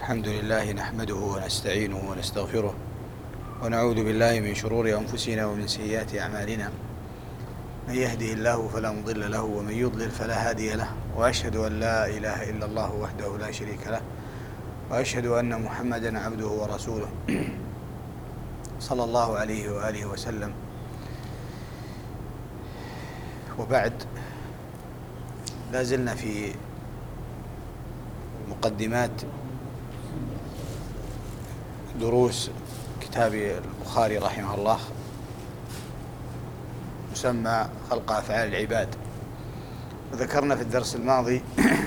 الحمد لله نحمده ونستعينه ونستغفره ونعوذ بالله من شرور أنفسنا ومن سيئات أعمالنا. من يهده الله فلا مضل له ومن يضلل فلا هادي له، وأشهد أن لا إله إلا الله وحده لا شريك له، وأشهد أن محمدا عبده ورسوله صلى الله عليه وآله وسلم. وبعد، لا زلنا في مقدمات دروس كتاب البخاري رحمه الله، مسمى خلق أفعال العباد. وذكرنا في الدرس الماضي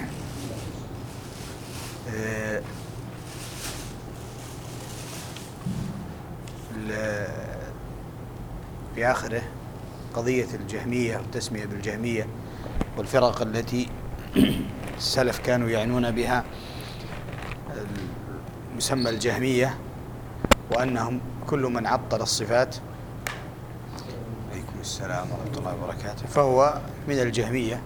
في آخره قضية الجهمية والتسمية بالجهمية والفرق التي السلف كانوا يعنون بها مسمى الجهمية، وأنهم كل من عطل الصفات، عليكم السلام ورحمة الله وبركاته، فهو من الجهمية.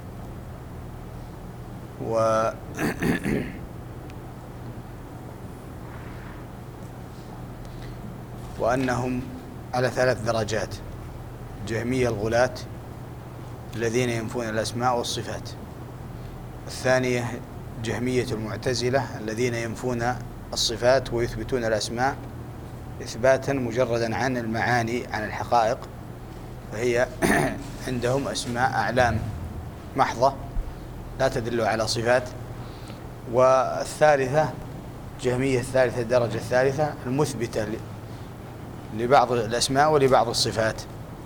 وأنهم على 3 درجات: الجهمية الغلاة الذين ينفون الأسماء والصفات، الثانية جهمية المعتزلة الذين ينفون الصفات ويثبتون الأسماء إثباتا مجردا عن المعاني، عن الحقائق، فهي عندهم أسماء أعلام محضة لا تدل على صفات. والثالثة جهمية الثالثة، الدرجة الثالثة، المثبتة لبعض الأسماء ولبعض الصفات.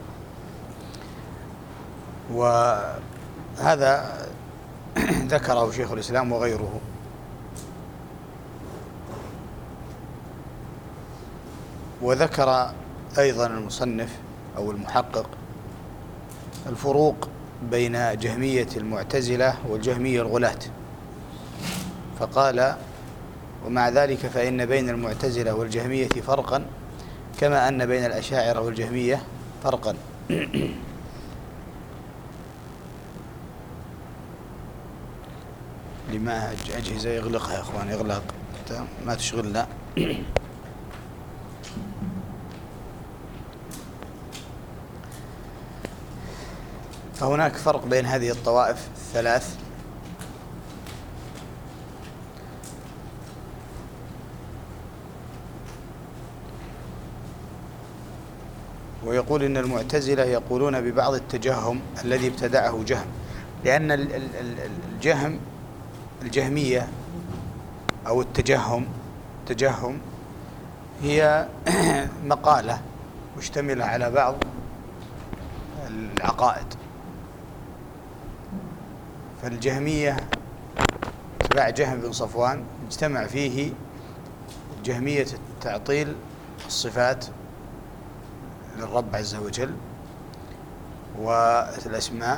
وهذا ذكره شيخ الإسلام وغيره. وذكر أيضا المصنف أو المحقق الفروق بين جهمية المعتزلة والجهمية الغلاة، فقال: ومع ذلك فإن بين المعتزلة والجهمية فرقا، كما أن بين الأشاعرة والجهمية فرقا. لما أجهزة يغلقها يا أخوان، إغلاق ما تشغلنا. فهناك فرق بين هذه الطوائف الثلاث، ويقول إن المعتزلة يقولون ببعض التجهم الذي ابتدعه جهم، لأن الجهمية أو التجهم هي مقالة مشتملة على بعض العقائد. فالجهمية اتباع جهم بن صفوان اجتمع فيه جهمية تعطيل الصفات للرب عز وجل والأسماء،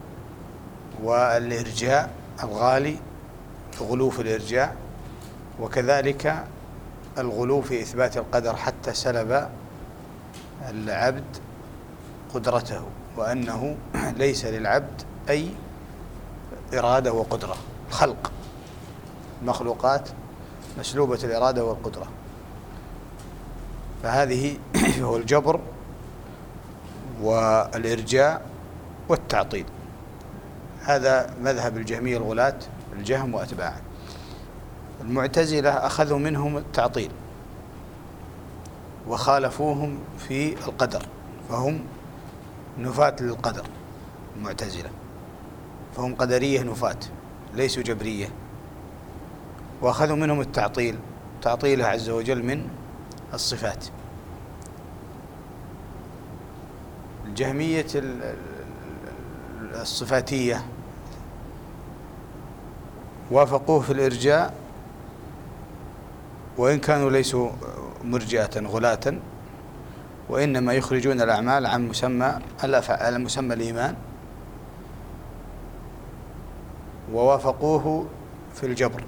والإرجاء الغالي، الغلو في الإرجاء، وكذلك الغلو في إثبات القدر حتى سلب العبد قدرته، وأنه ليس للعبد أي إرادة وقدرة. خلق مخلوقات مسلوبة الإرادة والقدرة، فهذه هو الجبر والإرجاء والتعطيل. هذا مذهب الجهمية الغلاة، الجهم وأتباعه. المعتزلة أخذوا منهم التعطيل وخالفوهم في القدر، فهم نفاة للقدر. المعتزلة فهم قدرية نفاة، ليسوا جبرية. وأخذوا منهم التعطيل، تعطيله عز وجل من الصفات. الجهمية الصفاتية وافقوه في الإرجاء، وإن كانوا ليسوا مرجئة غلاة، وإنما يخرجون الأعمال عن مسمى الأفعال، مسمى الإيمان. ووافقوه في الجبر،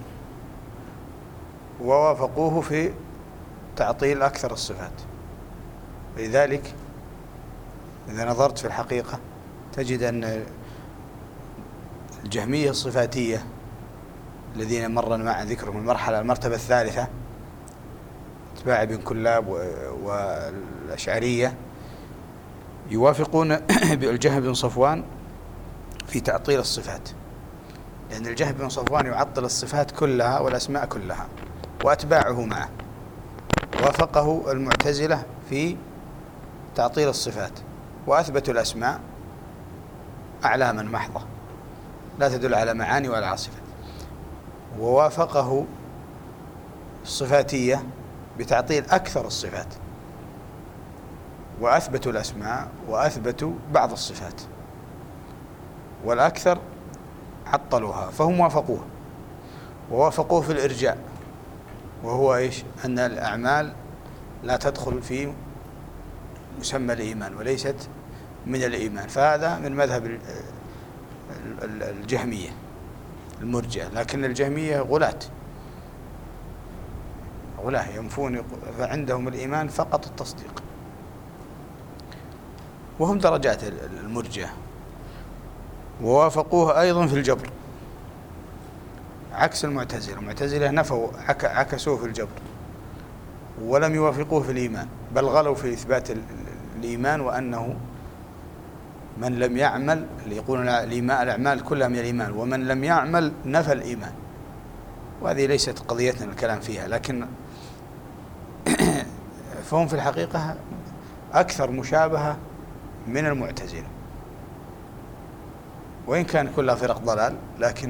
ووافقوه في تعطيل أكثر الصفات. لذلك إذا نظرت في الحقيقة تجد أن الجهمية الصفاتية الذين مر مع ذكرهم المرتبة الثالثة أتباع ابن كلاب والأشعرية يوافقون الجهم بن صفوان في تعطيل الصفات، لأن الجهم بن صفوان يعطل الصفات كلها والأسماء كلها وأتباعه معه. وافقه المعتزلة في تعطيل الصفات وأثبتوا الأسماء أعلاما محضة لا تدل على معاني ولا على صفات. ووافقه الصفاتية بتعطيل أكثر الصفات، وأثبتوا الأسماء وأثبتوا بعض الصفات، والأكثر عطلوها، فهم وافقوه. ووافقوه في الإرجاء، وهو إيش؟ أن الأعمال لا تدخل في مسمى الإيمان وليست من الإيمان، فهذا من مذهب الجهمية المرجئة. لكن الجهمية غلاة ينفون، فعندهم الإيمان فقط التصديق، وهم درجات المرجئة. ووافقوه أيضا في الجبر عكس المعتزلة. المعتزلة نفوا عكسوه في الجبر ولم يوافقوه في الإيمان، بل غلوا في إثبات الإيمان، وأنه من لم يعمل، اللي يقولون الأعمال كلها من الإيمان، ومن لم يعمل نفى الإيمان. وهذه ليست قضيتنا الكلام فيها، لكن فهم في الحقيقة أكثر مشابهة من المعتزلة، وإن كان كلها فرق ضلال، لكن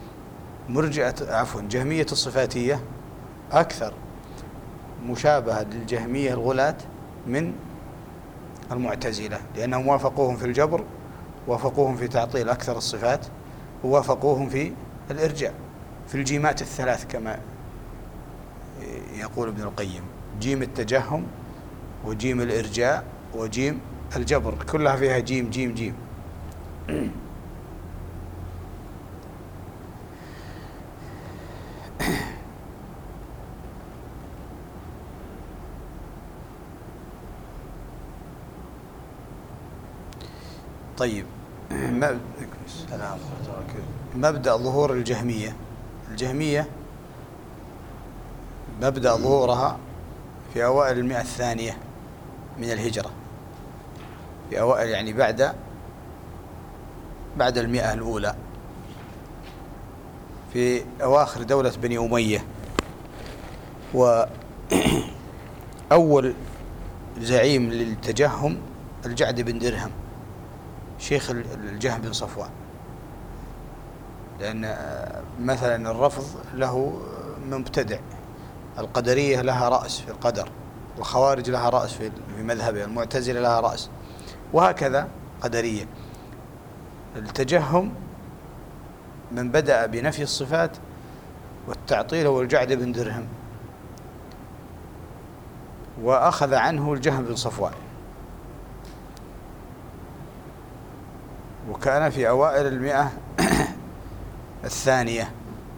جهمية الصفاتية أكثر مشابهة للجهمية الغلاة من المعتزلة، لأنهم وافقوهم في الجبر، وافقوهم في تعطيل أكثر الصفات، ووافقوهم في الإرجاء في الجيمات الثلاث كما يقول ابن القيم: جيم التجهم، وجيم الإرجاء، وجيم الجبر، كلها فيها جيم جيم جيم. طيب، مبدأ ظهور الجهمية مبدأ ظهورها في أوائل 100 الثانية من الهجرة، في أوائل يعني بعد 100 الأولى، في أواخر دولة بني أمية. وأول زعيم للتجهم الجعد بن درهم شيخ الجهم بن صفوان، لأن مثلا الرفض له مبتدع، القدرية لها رأس في القدر، الخوارج لها رأس في مذهبه، المعتزلة لها رأس، وهكذا قدرية. التجهم من بدأ بنفي الصفات والتعطيل هو الجعد بن درهم، وأخذ عنه الجهم بن صفوان، وكان في أوائل 100 الثانية.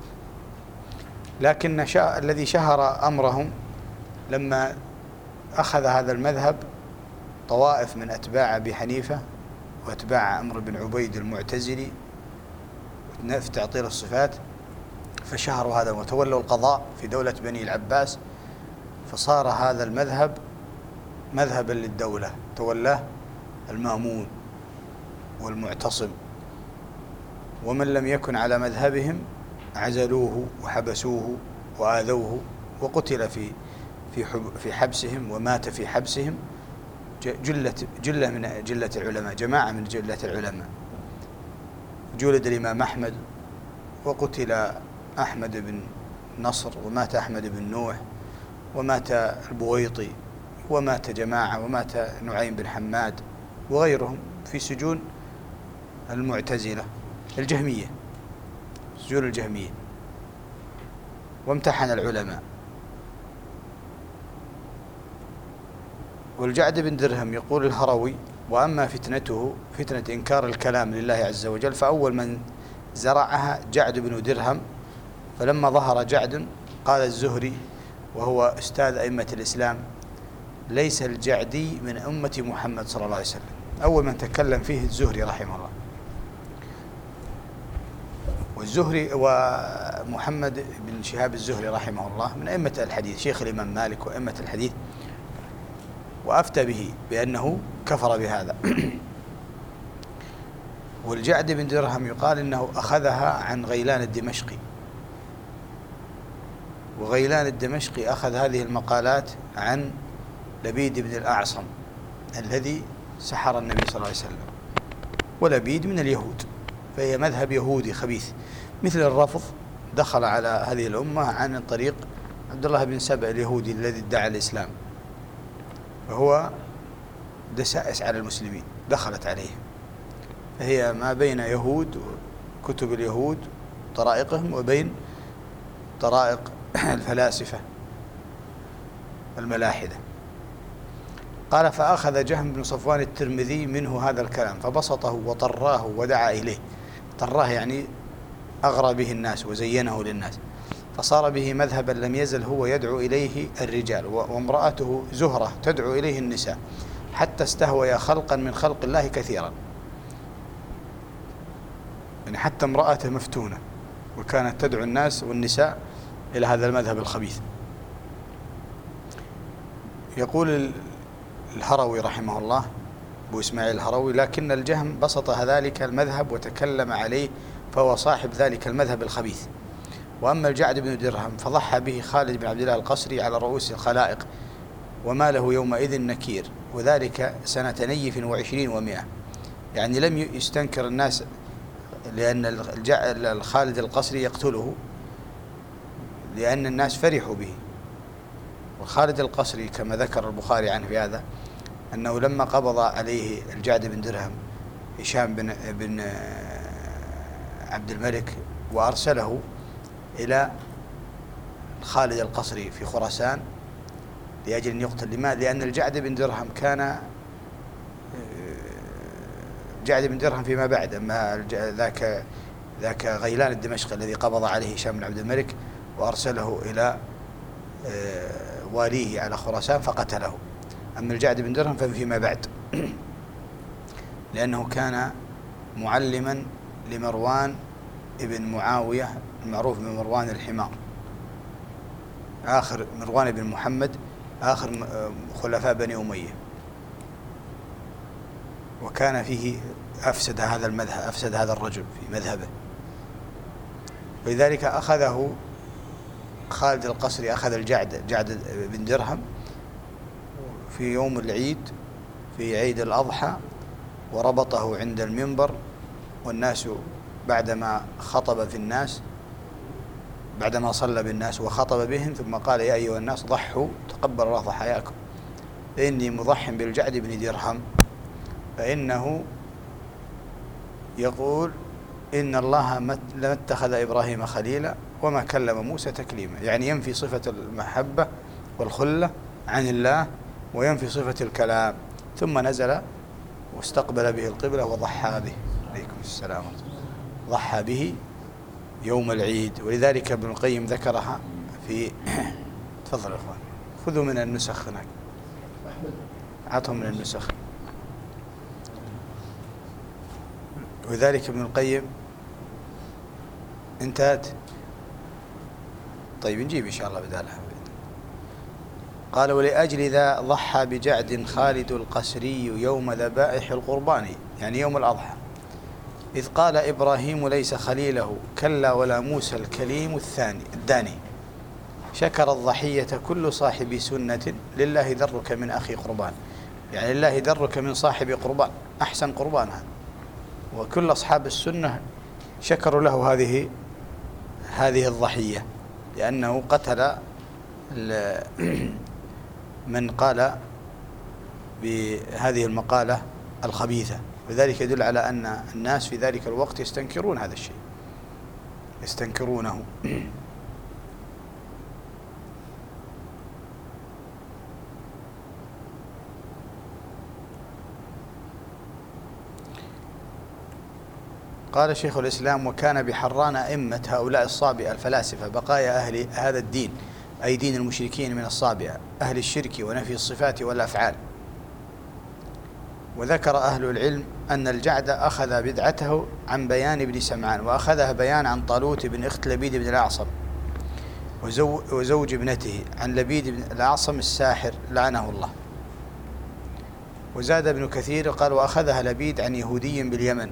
لكن الذي شهر أمرهم لما أخذ هذا المذهب طوائف من أتباع أبي حنيفة وأتباع عمرو بن عبيد المعتزلي في تعطيل الصفات، فشهروا هذا وتولوا القضاء في دولة بني العباس، فصار هذا المذهب مذهبا للدولة، تولاه المأمون والمعتصم، ومن لم يكن على مذهبهم عزلوه وحبسوه وآذوه، وقتل في حبسهم، ومات في حبسهم جلة العلماء، جماعة من جلة العلماء. جلد الإمام أحمد، وقتل أحمد بن نصر، ومات أحمد بن نوح، ومات البويطي، ومات جماعة، ومات نعيم بن حماد وغيرهم في سجون المعتزلة الجهمية، سجون الجهمية، وامتحن العلماء. والجعد بن درهم يقول الهروي: وأما فتنته فتنة إنكار الكلام لله عز وجل، فأول من زرعها جعد بن درهم، فلما ظهر جعد قال الزهري وهو أستاذ أئمة الإسلام: ليس الجعدي من أمة محمد صلى الله عليه وسلم. أول من تكلم فيه الزهري رحمه الله. والزهري محمد بن شهاب الزهري رحمه الله من أئمة الحديث، شيخ الإمام مالك وأئمة الحديث، وأفتى به بأنه كفر بهذا. والجعد بن درهم يقال إنه أخذها عن غيلان الدمشقي، وغيلان الدمشقي أخذ هذه المقالات عن لبيد بن الأعصم الذي سحر النبي صلى الله عليه وسلم، ولبيد من اليهود، فهي مذهب يهودي خبيث. مثل الرفض دخل على هذه الأمة عن طريق عبد الله بن سبأ اليهودي الذي ادعى الإسلام، وهو دسائس على المسلمين دخلت عليهم، فهي ما بين يهود كتب اليهود طرائقهم وبين طرائق الفلاسفة الملاحدة. قال: فأخذ جهم بن صفوان الترمذي منه هذا الكلام فبسطه وطراه ودعا إليه. طراه يعني أغرى به الناس وزينه للناس، فصار به مذهبا لم يزل هو يدعو إليه الرجال، وامرأته زهرة تدعو إليه النساء، حتى استهوي خلقا من خلق الله كثيرا. يعني حتى امرأته مفتونة، وكانت تدعو الناس والنساء إلى هذا المذهب الخبيث. يقول الهروي رحمه الله، أبو إسماعيل الهروي: لكن الجهم بسط ذلك المذهب وتكلم عليه، فهو صاحب ذلك المذهب الخبيث. وأما الجعد بن درهم فضحى به خالد بن عبد الله القصري على رؤوس الخلائق، وما له يومئذ نكير، وذلك سنة نيف 20 و100. يعني لم يستنكر الناس، لأن الخالد القصري يقتله، لأن الناس فرحوا به. وخالد القصري كما ذكر البخاري عنه في هذا، أنه لما قبض عليه الجعد بن درهم هشام بن عبد الملك وأرسله إلى خالد القصري في خراسان لأجل أن يقتل. لماذا؟ لأن الجعد بن درهم كان جعد بن درهم فيما بعد، أما ذاك غيلان الدمشقي الذي قبض عليه هشام بن عبد الملك وأرسله إلى واليه على خراسان فقتله. أما الجعد بن درهم فيما بعد، لأنه كان معلما لمروان ابن معاوية المعروف بمروان الحمار، آخر مروان بن محمد، آخر خلفاء بني أمية، وكان فيه أفسد هذا المذهب، أفسد هذا الرجل في مذهبه. ولذلك أخذه خالد القصري، أخذ جعد بن درهم في يوم العيد، في عيد الأضحى، وربطه عند المنبر، والناس بعدما خطب في الناس، بعدما صلى بالناس وخطب بهم، ثم قال: يا أيها الناس ضحوا تقبل الله ضحاياكم، فإني مضح بالجعد بن درهم، فإنه يقول: إن الله لم اتخذ إبراهيم خليلا وما كلم موسى تكليما. يعني ينفي صفة المحبة والخلة عن الله، وينفي صفة الكلام. ثم نزل واستقبل به القبلة وضحى به. عليكم السلام. ضحى به يوم العيد. ولذلك ابن القيم ذكرها في تفضل يا اخوان، خذوا من النسخ هناك، عطهم من النسخ. ولذلك ابن القيم انتهت. طيب نجيب إن شاء الله بدالها. قال: ولأجل ذا ضحى بجعد خالد القسري يوم ذبائح القربان، يعني يوم الأضحى، إذ قال: إبراهيم ليس خليله كلا ولا موسى الكليم الداني. شكر الضحية كل صاحب سنة، لله ذرك من أخي قربان. يعني لله ذرك من صاحب قربان، أحسن قربان هذا. وكل أصحاب السنة شكروا له هذه الضحية، لأنه قتل من قال بهذه المقالة الخبيثة. وذلك يدل على أن الناس في ذلك الوقت يستنكرون هذا الشيء، يستنكرونه. قال شيخ الإسلام: وكان بحران أئمة هؤلاء الصابئة الفلاسفة بقايا أهل هذا الدين، أي دين المشركين من الصابئة، أهل الشرك ونفي الصفات والأفعال. وذكر أهل العلم أن الجعد أخذ بدعته عن بيان بن سمعان، وأخذها بيان عن طالوت بن أخت لبيد بن الأعصم وزوج ابنته عن لبيد بن الأعصم الساحر لعنه الله. وزاد ابن كثير قال وأخذها لبيد عن يهودي باليمن.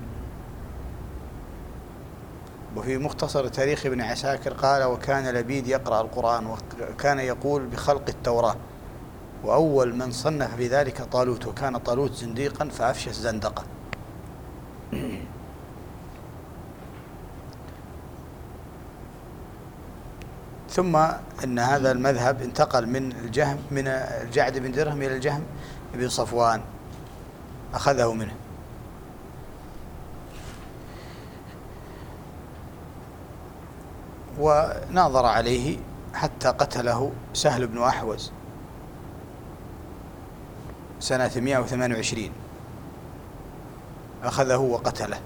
وفي مختصر تاريخ ابن عساكر قال وكان لبيد يقرأ القرآن وكان يقول بخلق التوراة، وأول من صنف بذلك طالوت، وكان طالوت زنديقا فأفشى الزندقة. ثم أن هذا المذهب انتقل من الجعد بن درهم إلى الجهم بن صفوان، أخذه منه. وناظر عليه حتى قتله سهل بن أحوز سنة 128، أخذه وقتله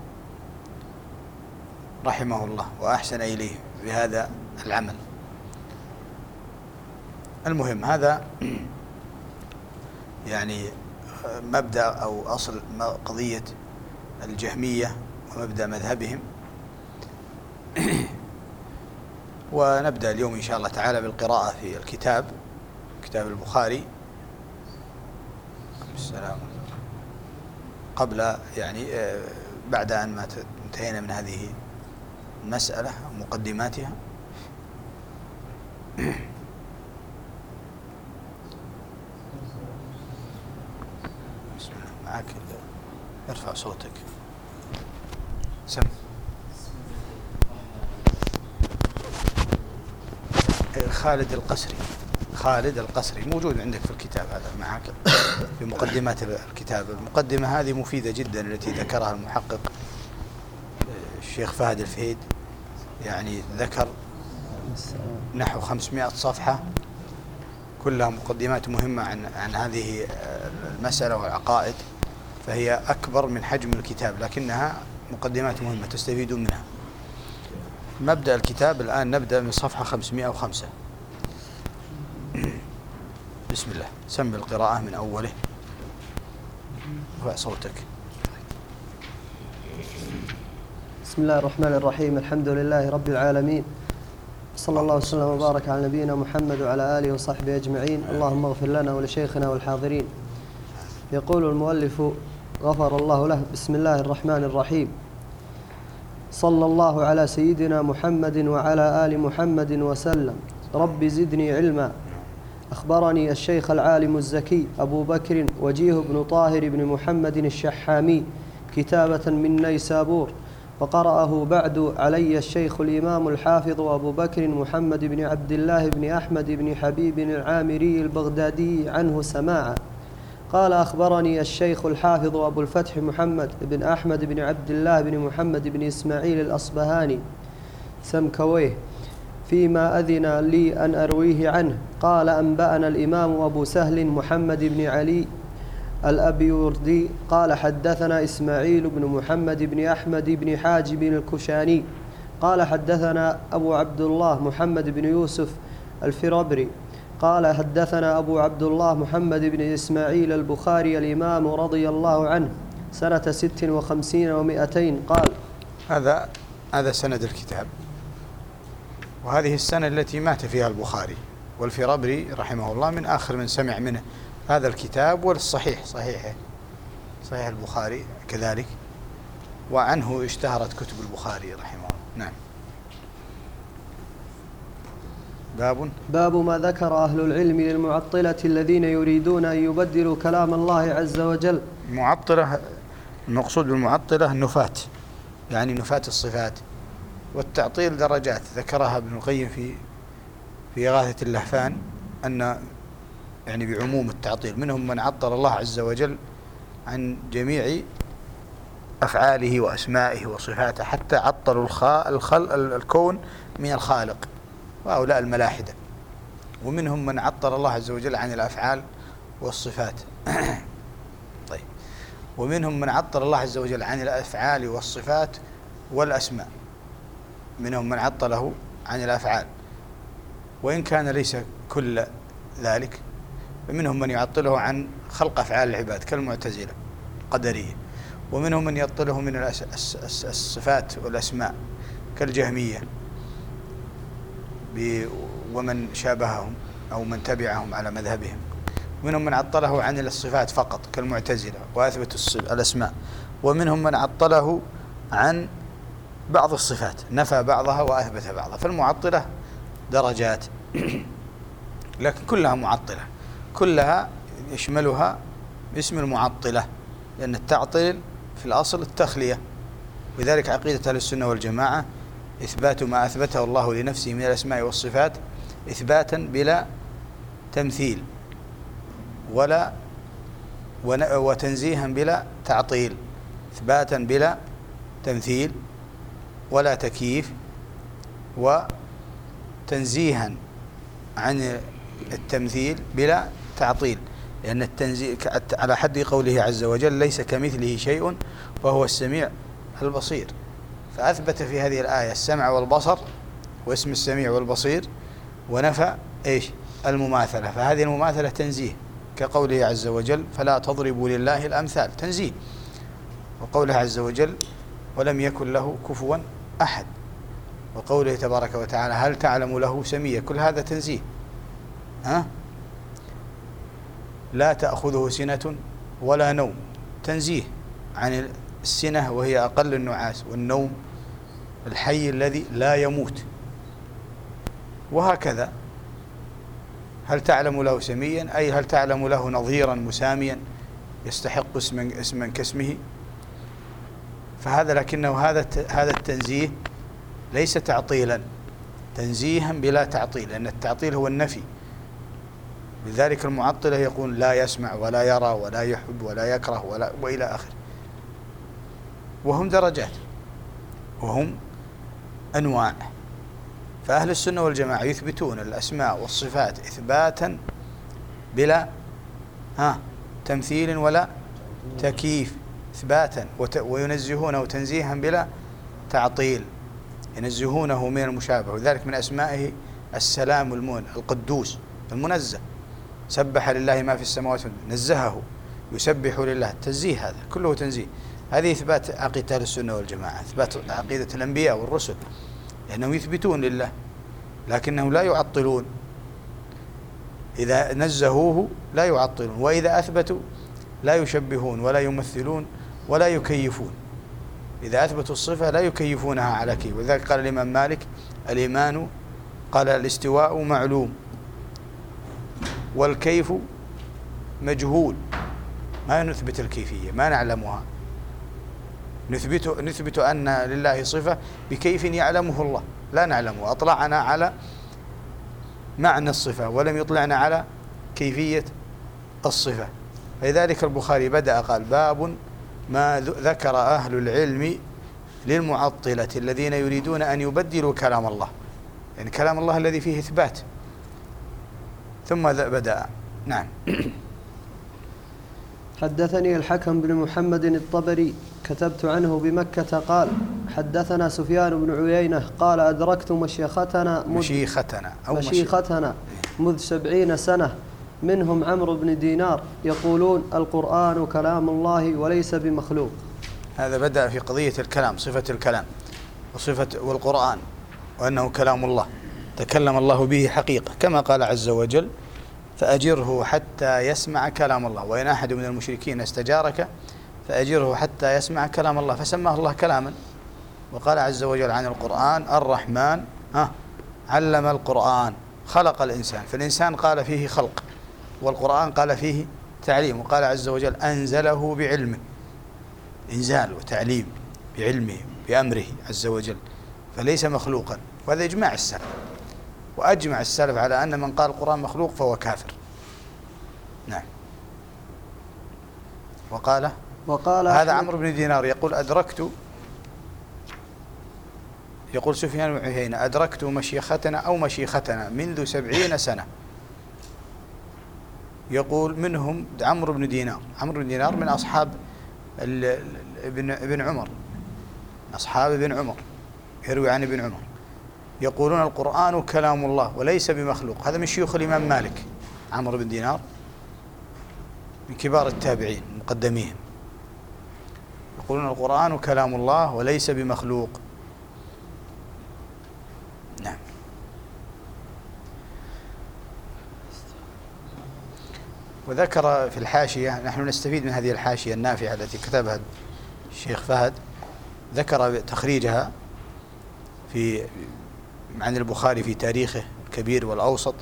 رحمه الله وأحسن إليه بهذا العمل. المهم هذا يعني مبدأ أو أصل قضية الجهمية ومبدأ مذهبهم. ونبدأ اليوم إن شاء الله تعالى بالقراءة في الكتاب، كتاب البخاري. السلام. قبل يعني بعد أن ما انتهينا من هذه المسألة ومقدماتها، بسم الله معك، ارفع صوتك. سم. خالد القسري موجود عندك في الكتاب هذا معك في مقدمات الكتاب. المقدمة هذه مفيدة جدا التي ذكرها المحقق الشيخ فهد الفهيد، يعني ذكر نحو 500 صفحة كلها مقدمات مهمة عن هذه المسألة والعقائد، فهي أكبر من حجم الكتاب لكنها مقدمات مهمة تستفيدون منها. مبدأ الكتاب الآن نبدأ من صفحة 505. بسم الله. سم القراءة من أوله، ارفع صوتك. بسم الله الرحمن الرحيم. الحمد لله رب العالمين، صلى الله وسلم وبارك على نبينا محمد وعلى آله وصحبه أجمعين. اللهم اغفر لنا ولشيخنا والحاضرين. يقول المؤلف غفر الله له: بسم الله الرحمن الرحيم. صلى الله على سيدنا محمد وعلى آل محمد وسلم. رب زدني علما. أخبرني الشيخ العالم الزكي أبو بكر وجيه بن طاهر بن محمد الشحامي كتابة من نيسابور، وقرأه بعد علي الشيخ الإمام الحافظ أبو بكر محمد بن عبد الله بن أحمد بن حبيب العامري البغدادي عنه سماعا. قال: أخبرني الشيخ الحافظ أبو الفتح محمد بن أحمد بن عبد الله بن محمد بن إسماعيل الأصبهاني سمكويه فيما أذن لي أن أرويه عنه. قال: أنبأنا الإمام أبو سهل محمد بن علي الأبيوردي قال: حدثنا إسماعيل بن محمد بن أحمد بن حاجب الكشاني قال: حدثنا أبو عبد الله محمد بن يوسف الفربري قال: حدثنا أبو عبد الله محمد بن إسماعيل البخاري الإمام رضي الله عنه سنة 56 و200 قال. هذا سند الكتاب، وهذه السنة التي مات فيها البخاري، والفربري رحمه الله من آخر من سمع منه هذا الكتاب، والصحيح صحيح البخاري كذلك، وعنه اشتهرت كتب البخاري رحمه الله. نعم. باب ما ذكر أهل العلم للمعطلة الذين يريدون أن يبدلوا كلام الله عز وجل. المعطلة، المقصود بالمعطلة النفاة، يعني نفاة الصفات، والتعطيل درجات ذكرها ابن القيم في إغاثة اللهفان، أن يعني بعموم التعطيل منهم من عطل الله عز وجل عن جميع أفعاله وأسمائه وصفاته، حتى عطلوا الكون من الخالق، وهؤلاء الملاحدة. ومنهم من عطل الله عز وجل عن الأفعال والصفات. طيب. ومنهم من عطل الله عز وجل عن الأفعال والصفات والأسماء، منهم من عطله عن الأفعال وإن كان ليس كل ذلك، ومنهم من يعطله عن خلق أفعال العباد كالمعتزلة. القدرية. ومنهم من يعطله من الصفات والأسماء كالجهمية ومن شابههم أو من تبعهم على مذهبهم. ومنهم من عطله عن الصفات فقط كالمعتزلة وأثبت الأسماء. ومنهم من عطله عن بعض الصفات، نفى بعضها وأثبت بعضها. فالمعطلة درجات لكن كلها معطلة، كلها يشملها اسم المعطلة، لأن التعطيل في الأصل التخلية. لذلك عقيدة أهل السنة والجماعة إثبات ما أثبته الله لنفسه من الأسماء والصفات إثباتا بلا تمثيل وتنزيها بلا تعطيل، إثباتا بلا تمثيل ولا تكييف، وتنزيها عن التمثيل بلا تعطيل، لأن التنزيه على حد قوله عز وجل ليس كمثله شيء وهو السميع البصير. فأثبت في هذه الآية السمع والبصر واسم السميع والبصير، ونفى المماثلة. فهذه المماثلة تنزيه، كقوله عز وجل فلا تضربوا لله الأمثال، تنزيه. وقوله عز وجل ولم يكن له كفوا أحد. وقوله تبارك وتعالى هل تعلم له سميا، كل هذا تنزيه. لا تأخذه سنة ولا نوم، تنزيه عن السنة وهي أقل النعاس، والنوم الحي الذي لا يموت. وهكذا هل تعلم له سميا أي هل تعلم له نظيرا مساميا يستحق اسما كاسمه. فهذا لكنه هذا التنزيه ليس تعطيلا، تنزيها بلا تعطيل، لأن التعطيل هو النفي. لذلك المعطلة يقول لا يسمع ولا يرى ولا يحب ولا يكره وإلى آخره. وهم درجات وهم أنواع. فأهل السنة والجماعة يثبتون الأسماء والصفات إثباتا بلا تمثيل ولا تكييف، إثباتا، وينزهونه تنزيها بلا تعطيل، ينزهونه من المشابه. وذلك من أسمائه السلام القدوس المنزه، سبح لله ما في السماوات نزهه، يسبح لله، التنزيه هذا كله تنزيه. هذه إثبات عقيدة أهل السنة والجماعة، إثبات عقيدة الأنبياء والرسل، لأنهم يثبتون لله لكنهم لا يعطلون. إذا نزهوه لا يعطلون، وإذا أثبتوا لا يشبهون ولا يمثلون ولا يكيفون. إذا أثبتوا الصفة لا يكيفونها على كيف. وذلك قال الإمام مالك الإيمان قال الاستواء معلوم والكيف مجهول، ما نثبت الكيفية، ما نعلمها، نثبت أن لله صفة بكيف يعلمه الله، لا نعلمه. أطلعنا على معنى الصفة ولم يطلعنا على كيفية الصفة. لذلك البخاري بدأ قال باب ما ذكر أهل العلم للمعطلة الذين يريدون أن يبدلوا كلام الله، يعني كلام الله الذي فيه إثبات. ثم بدأ. نعم. حدثني الحكم بن محمد الطبري كتبت عنه بمكة قال حدثنا سفيان بن عيينة قال أدركت مشيختنا مذ 70 سنة منهم عمرو بن دينار يقولون القرآن كلام الله وليس بمخلوق. هذا بدأ في قضية الكلام، صفة الكلام والقرآن، وأنه كلام الله تكلم الله به حقيقة، كما قال عز وجل فأجره حتى يسمع كلام الله، وإن أحد من المشركين استجارك فأجره حتى يسمع كلام الله، فسماه الله كلاما. وقال عز وجل عن القرآن الرحمن علم القرآن خلق الإنسان، فالإنسان قال فيه خلق، والقرآن قال فيه تعليم. وقال عز وجل أنزله بعلمه، إنزال وتعليم بعلمه بأمره عز وجل، فليس مخلوقا. وهذا إجماع السلف، وأجمع السلف على أن من قال القرآن مخلوق فهو كافر. نعم. وقال هذا عمرو بن دينار يقول يقول سفيان بن عيينة أدركت مشيختنا منذ 70 سنة. يقول منهم عمرو بن دينار من أصحاب ابن عمر، أصحاب ابن عمر، يروي عن ابن عمر، يقولون القرآن كلام الله وليس بمخلوق. هذا من شيوخ الإمام مالك، عمرو بن دينار من كبار التابعين مقدميهم، يقولون القرآن كلام الله وليس بمخلوق. نعم. وذكر في الحاشية، نحن نستفيد من هذه الحاشية النافعة التي كتبها الشيخ فهد، ذكر تخريجها عن البخاري في تاريخه الكبير والأوسط،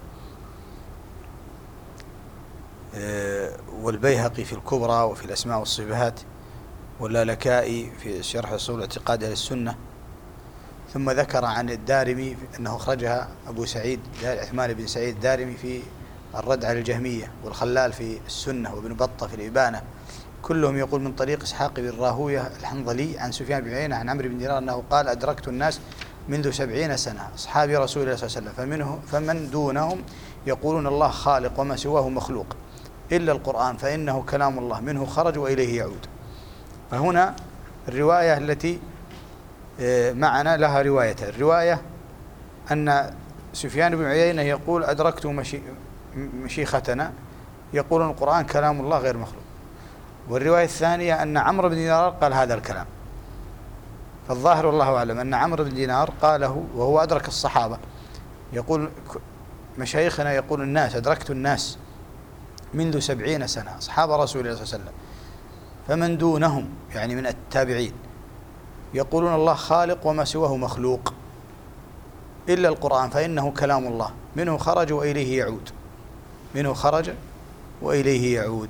والبيهقي في الكبرى وفي الأسماء والصفات، واللالكائي في شرح أصول اعتقاد أهل السنة. ثم ذكر عن الدارمي أنه أخرجها أبو سعيد عثمان بن سعيد الدارمي في الرد على الجهمية، والخلال في السنة، وابن بطة في الإبانة، كلهم يقول من طريق إسحاق بن راهوية الحنظلي عن سفيان بن عيينة عن عمرو بن دينار أنه قال أدركت الناس منذ 70 سنة أصحاب رسول الله صلى الله عليه وسلم فمن دونهم يقولون الله خالق وما سواه مخلوق إلا القرآن فإنه كلام الله منه خرج وإليه يعود. فهنا الرواية التي معنا لها روايتين. الرواية أن سفيان بن عيينة يقول أدركت مشيختنا يقولون القرآن كلام الله غير مخلوق، والرواية الثانية أن عمرو بن دينار قال هذا الكلام. فالظاهر والله أعلم أن عمرو بن دينار قاله وهو أدرك الصحابة، يقول مشايخنا يقول الناس أدركت الناس منذ 70 سنة أصحاب رسول الله صلى الله عليه وسلم فمن دونهم يعني من التابعين يقولون الله خالق وما سواه مخلوق إلا القرآن فإنه كلام الله منه خرج وإليه يعود، منه خرج وإليه يعود.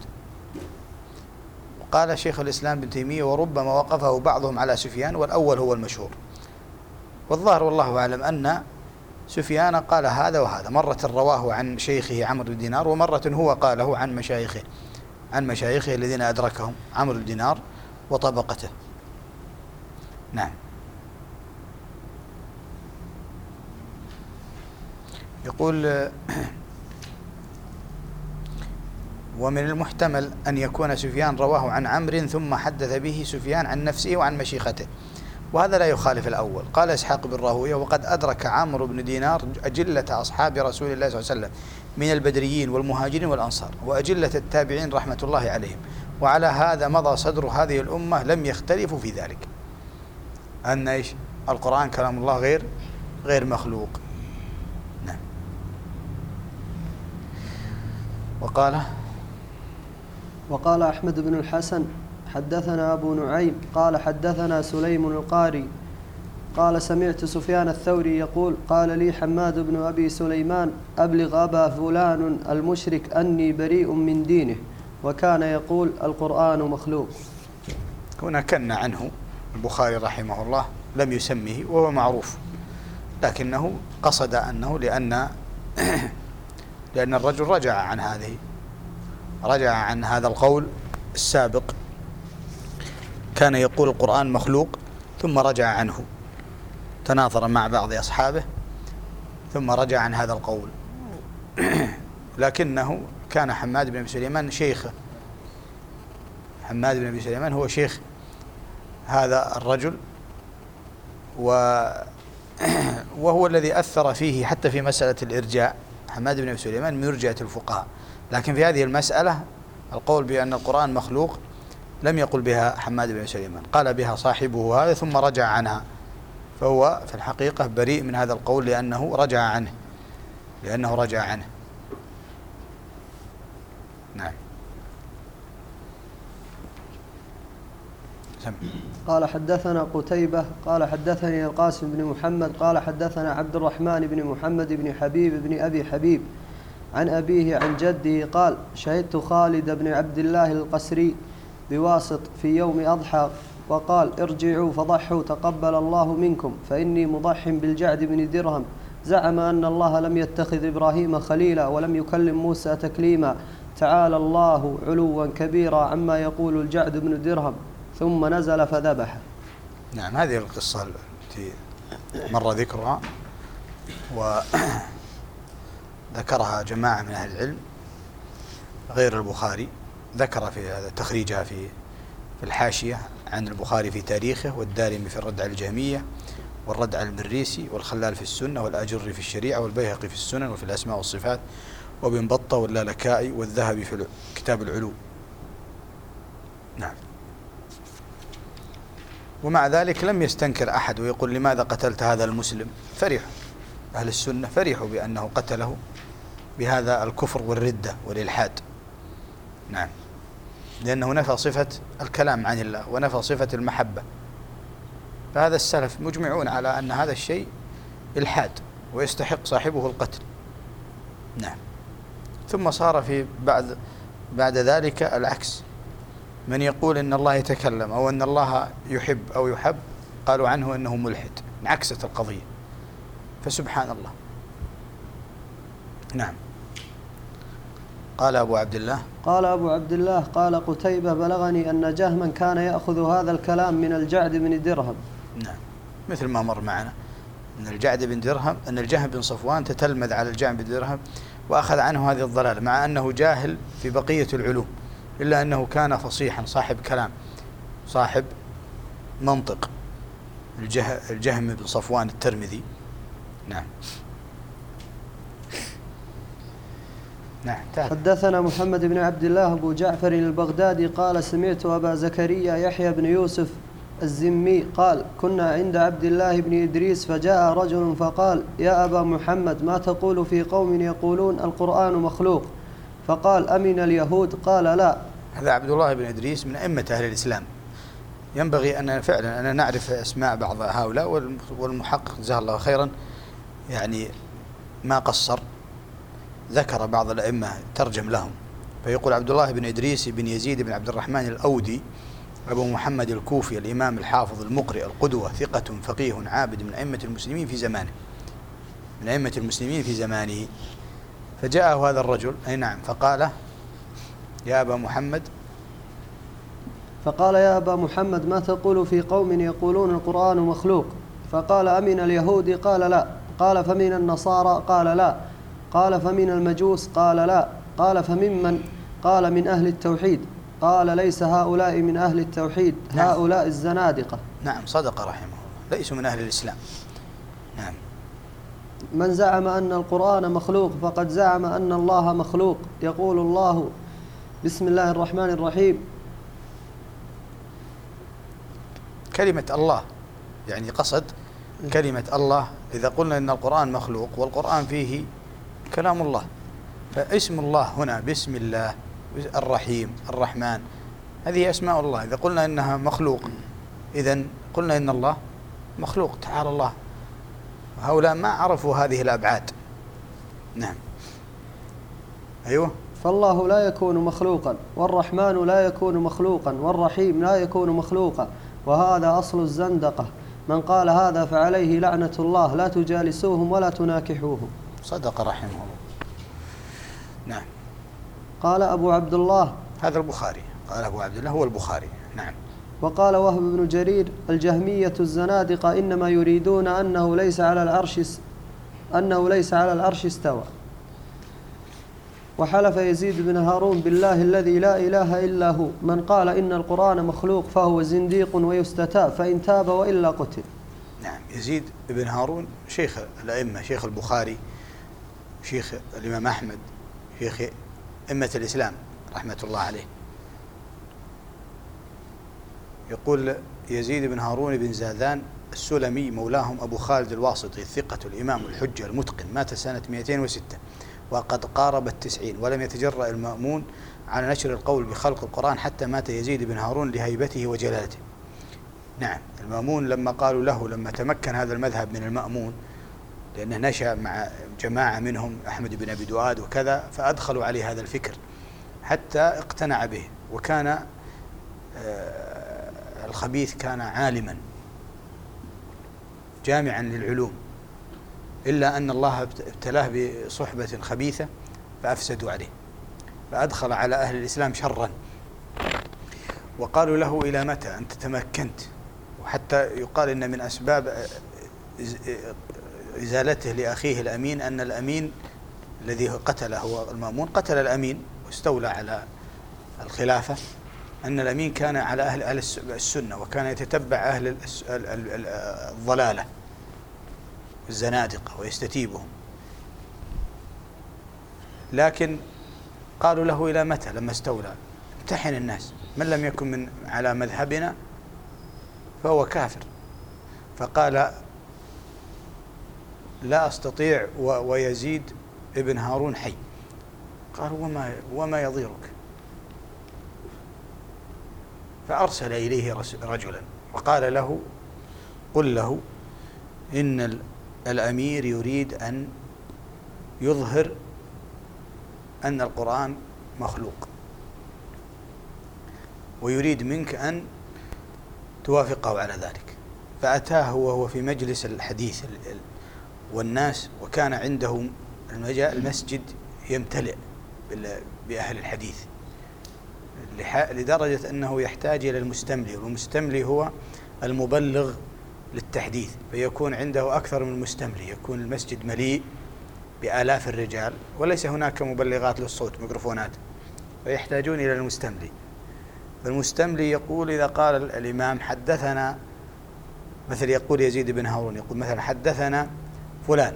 وقال شيخ الإسلام ابن تيمية وربما وقفه بعضهم على سفيان والأول هو المشهور. والظاهر والله أعلم أن سفيان قال هذا وهذا، مرة رواه عن شيخه عمرو بن دينار، ومرة هو قاله عن مشايخه الذين أدركهم عمرو بن دينار وطبقته. نعم. يقول ومن المحتمل أن يكون سفيان رواه عن عمرو ثم حدث به سفيان عن نفسه وعن مشيخته، وهذا لا يخالف الأول. قال إسحاق بن راهوية وقد أدرك عمرو بن دينار أجلة أصحاب رسول الله صلى الله عليه وسلم من البدريين والمهاجرين والأنصار وأجلة التابعين رحمة الله عليهم، وعلى هذا مضى صدر هذه الأمة لم يختلفوا في ذلك، أن إيش القرآن كلام الله غير مخلوق. نعم. وقال أحمد بن الحسن حدثنا أبو نعيم قال حدثنا سليم القاري قال سمعت سفيان الثوري يقول قال لي حماد بن أبي سليمان أبلغ أبا فلان المشرك أني بريء من دينه، وكان يقول القرآن مخلوق. هنا كن عنه البخاري رحمه الله لم يسميه وهو معروف، لكنه قصد أنه لأن الرجل رجع عن هذا القول السابق، كان يقول القرآن مخلوق ثم رجع عنه، تناظر مع بعض أصحابه ثم رجع عن هذا القول. لكنه كان حماد بن أبي سليمان شيخه، حماد بن أبي سليمان هو شيخ هذا الرجل، وهو الذي أثر فيه حتى في مسألة الإرجاء. حماد بن أبي سليمان من مرجئة الفقهاء، لكن في هذه المسألة القول بأن القرآن مخلوق لم يقل بها حماد بن سليمان، قال بها صاحبه هذا ثم رجع عنها، فهو في الحقيقة بريء من هذا القول لأنه رجع عنه. نعم. قال حدثنا قتيبة قال حدثني القاسم بن محمد قال حدثنا عبد الرحمن بن محمد بن حبيب بن أبي حبيب عن أبيه عن جده قال شهدت خالد بن عبد الله القسري بواسط في يوم أضحى وقال ارجعوا فضحوا تقبل الله منكم فإني مضح بالجعد بن درهم زعم أن الله لم يتخذ إبراهيم خليلا ولم يكلم موسى تكليما تعالى الله علوا كبيرا عما يقول الجعد بن درهم ثم نزل فذبح. نعم. هذه القصة التي مر ذكرها وذكرها جماعة من أهل العلم غير البخاري، ذكر في هذا تخريجها في الحاشية عن البخاري في تاريخه، والدارمي في الرد على الجهمية، والرد على المريسي، والخلال في السنة، والأجري في الشريعة، والبيهقي في السنن وفي الأسماء والصفات، وابن بطة واللالكائي والذهبي في كتاب العلو. نعم. ومع ذلك لم يستنكر أحد ويقول لماذا قتلت هذا المسلم. فرحوا أهل السنة فرحوا بأنه قتله بهذا الكفر والردة والإلحاد. نعم، لأنه نفى صفة الكلام عن الله ونفى صفة المحبة. فهذا السلف مجمعون على أن هذا الشيء إلحاد ويستحق صاحبه القتل. نعم. ثم صار في بعد ذلك العكس، من يقول إن الله يتكلم أو أن الله يحب أو يحب قالوا عنه أنه ملحد، انعكست القضية. فسبحان الله. نعم. قال أبو عبد الله قال قتيبة بلغني أن جهما كان يأخذ هذا الكلام من الجعد بن درهم. نعم، مثل ما مر معنا أن الجعد بن درهم، أن الجهم بن صفوان تتلمذ على الجعد بن درهم وأخذ عنه هذه الضلالة، مع أنه جاهل في بقية العلوم، إلا أنه كان فصيحا صاحب كلام صاحب منطق. الجهم بن صفوان الترمذي. نعم. نعم. حدثنا محمد بن عبد الله أبو جعفر البغدادي قال سمعت أبا زكريا يحيى بن يوسف الزمي قال كنا عند عبد الله بن إدريس فجاء رجل فقال يا أبا محمد ما تقول في قوم يقولون القرآن مخلوق؟ فقال أمن اليهود؟ قال لا. هذا عبد الله بن إدريس من أئمة أهل الإسلام. ينبغي أن فعلا أن نعرف أسماء بعض هؤلاء، والمحقق جزاه الله خيرا يعني ما قصر، ذكر بعض الأئمة ترجم لهم. فيقول عبد الله بن إدريس بن يزيد بن عبد الرحمن الأودي أبو محمد الكوفي الإمام الحافظ المقرئ القدوة، ثقة فقيه عابد من أئمة المسلمين في زمانه. فجاءه هذا الرجل، أي نعم، فقال يا أبا محمد ما تقول في قوم يقولون القرآن مخلوق؟ فقال أمن اليهود؟ قال لا. قال فمن النصارى؟ قال لا. قال فمن المجوس؟ قال لا. قال فممن؟ قال من أهل التوحيد. قال ليس هؤلاء من أهل التوحيد، نعم. هؤلاء الزنادقة. نعم، صدق رحمه الله، ليسوا من أهل الإسلام. نعم. من زعم أن القرآن مخلوق فقد زعم أن الله مخلوق. يقول الله بسم الله الرحمن الرحيم. كلمة الله يعني قصد كلمة الله. إذا قلنا إن القرآن مخلوق والقرآن فيه كلام الله، فاسم الله هنا بسم الله الرحيم الرحمن، هذه أسماء الله. إذا قلنا إنها مخلوق إذن قلنا إن الله مخلوق، تعالى الله. هؤلاء ما عرفوا هذه الأبعاد. نعم. أيوه. فالله لا يكون مخلوقا، والرحمن لا يكون مخلوقا، والرحيم لا يكون مخلوقا، وهذا أصل الزندقة. من قال هذا فعليه لعنة الله، لا تجالسوهم ولا تناكحوهم. صدق رحمه الله. نعم. قال أبو عبد الله، هذا البخاري، قال أبو عبد الله هو البخاري. نعم. وقال وهب بن جرير الجهمية الزنادقة إنما يريدون أنه ليس على العرش استوى. وحلف يزيد بن هارون بالله الذي لا إله إلا هو من قال إن القرآن مخلوق فهو زنديق ويستتاب، فإن تاب وإلا قتل. نعم. يزيد بن هارون شيخ الأئمة، شيخ البخاري، شيخ الإمام أحمد، شيخ أئمة الإسلام رحمة الله عليه. يقول يزيد بن هارون بن زاذان السلمي مولاهم أبو خالد الواسطي الثقة الإمام الحجة المتقن، مات سنة 206 وقد قارب 90، ولم يتجرأ المأمون على نشر القول بخلق القرآن حتى مات يزيد بن هارون لهيبته وجلالته. نعم. المأمون لما قالوا له، لما تمكن هذا المذهب من المأمون لأنه نشأ مع جماعة منهم أحمد بن أبي دؤاد وكذا، فأدخلوا عليه هذا الفكر حتى اقتنع به. وكان الخبيث كان عالما جامعا للعلوم، إلا أن الله ابتلاه بصحبة خبيثة فأفسدوا عليه، فأدخل على أهل الإسلام شرا. وقالوا له إلى متى أنت تمكنت؟ وحتى يقال إن من أسباب إزالته لأخيه الأمين أن الأمين الذي قتله هو المأمون قتل الأمين واستولى على الخلافة، أن الأمين كان على أهل السنة وكان يتتبع أهل الضلالة الزنادقة ويستتيبهم. لكن قالوا له إلى متى؟ لما استولى امتحن الناس، من لم يكن على مذهبنا فهو كافر. فقال لا أستطيع ويزيد ابن هارون حي. قال وما يضيرك؟ فأرسل إليه رجلا وقال له قل له إن الأمير يريد أن يظهر أن القرآن مخلوق، ويريد منك أن توافقه على ذلك. فأتاه وهو في مجلس الحديث والناس، وكان عنده المسجد يمتلئ بأهل الحديث لدرجة أنه يحتاج إلى المستملي، والمستملي هو المبلغ للتحديث، فيكون عنده أكثر من مستملي، يكون المسجد مليء بآلاف الرجال وليس هناك مبلغات للصوت ميكروفونات، فيحتاجون إلى المستملي. فالمستملي يقول إذا قال الإمام حدثنا، مثل يقول يزيد بن هارون يقول مثلا حدثنا فلان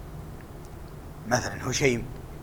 مثلا هشيم،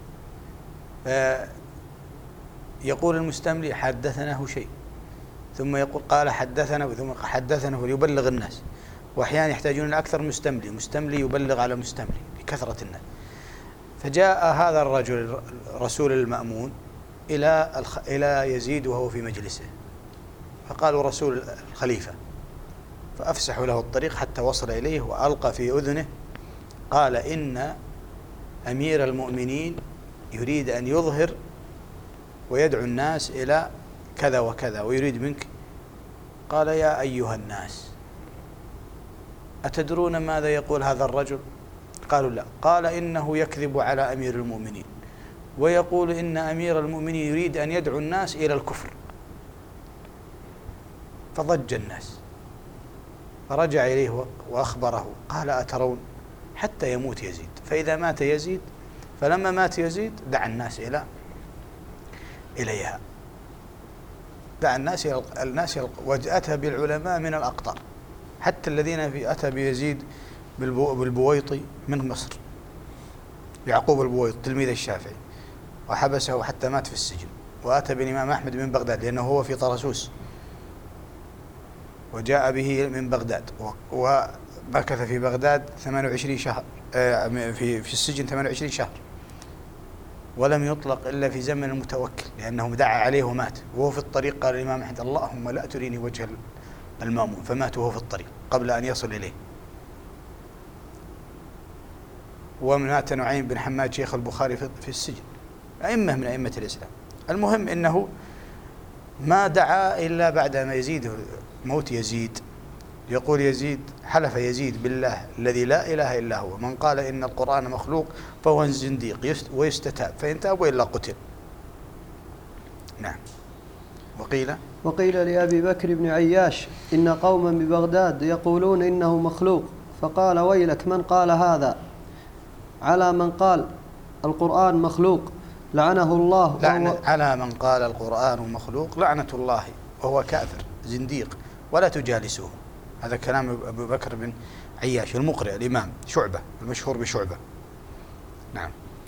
يقول المستملي حدثنا هشيم، ثم يقول قال حدثنا، ثم حدثنا، ويبلغ الناس. وأحيانا يحتاجون إلى أكثر مستملي يبلغ على مستملي لكثرة الناس. فجاء هذا الرجل رسول المأمون إلى يزيد وهو في مجلسه، فقالوا رسول الخليفة، فأفسحوا له الطريق حتى وصل إليه وألقى في أذنه قال إن أمير المؤمنين يريد أن يظهر ويدعو الناس إلى كذا وكذا ويريد منك. قال يا أيها الناس أتدرون ماذا يقول هذا الرجل؟ قالوا لا. قال إنه يكذب على أمير المؤمنين ويقول إن أمير المؤمنين يريد أن يدعو الناس إلى الكفر. فضج الناس، فرجع إليه وأخبره قال أترون حتى يموت يزيد، فإذا مات يزيد، فلما مات يزيد دعا الناس إليها، دعا الناس وأتى بالعلماء من الأقطار، حتى الذين أتى بيزيد بالبويطي من مصر، يعقوب البويطي تلميذ الشافعي، وحبسه حتى مات في السجن. وأتى بالإمام أحمد من بغداد لأنه هو في طرسوس، وجاء به من بغداد ومكث في بغداد 28 شهر، في السجن 28 شهر، ولم يطلق إلا في زمن المتوكل لأنه دعا عليه ومات. وهو في الطريق قال الإمام أحمد اللهم لا تريني وجه المأمون، فمات وهو في الطريق قبل أن يصل إليه. ومات نعيم بن حماد شيخ البخاري في السجن، أئمة من أئمة الإسلام. المهم إنه ما دعا إلا بعد ما يزيد موت يزيد. يقول يزيد حلف يزيد بالله الذي لا إله إلا هو من قال إن القرآن مخلوق فهو زنديق ويستتاب، فإن تاب وإلا قتل. نعم. وقيل لأبي بكر بن عياش إن قوما ببغداد يقولون إنه مخلوق، فقال ويلك من قال هذا على من قال القرآن مخلوق لعنه الله. على من قال القرآن مخلوق لعنة الله وهو كافر زنديق ولا تجالسوه. هذا كلام أبو بكر بن عياش المقرئ الإمام شعبة المشهور بشعبة، نعم،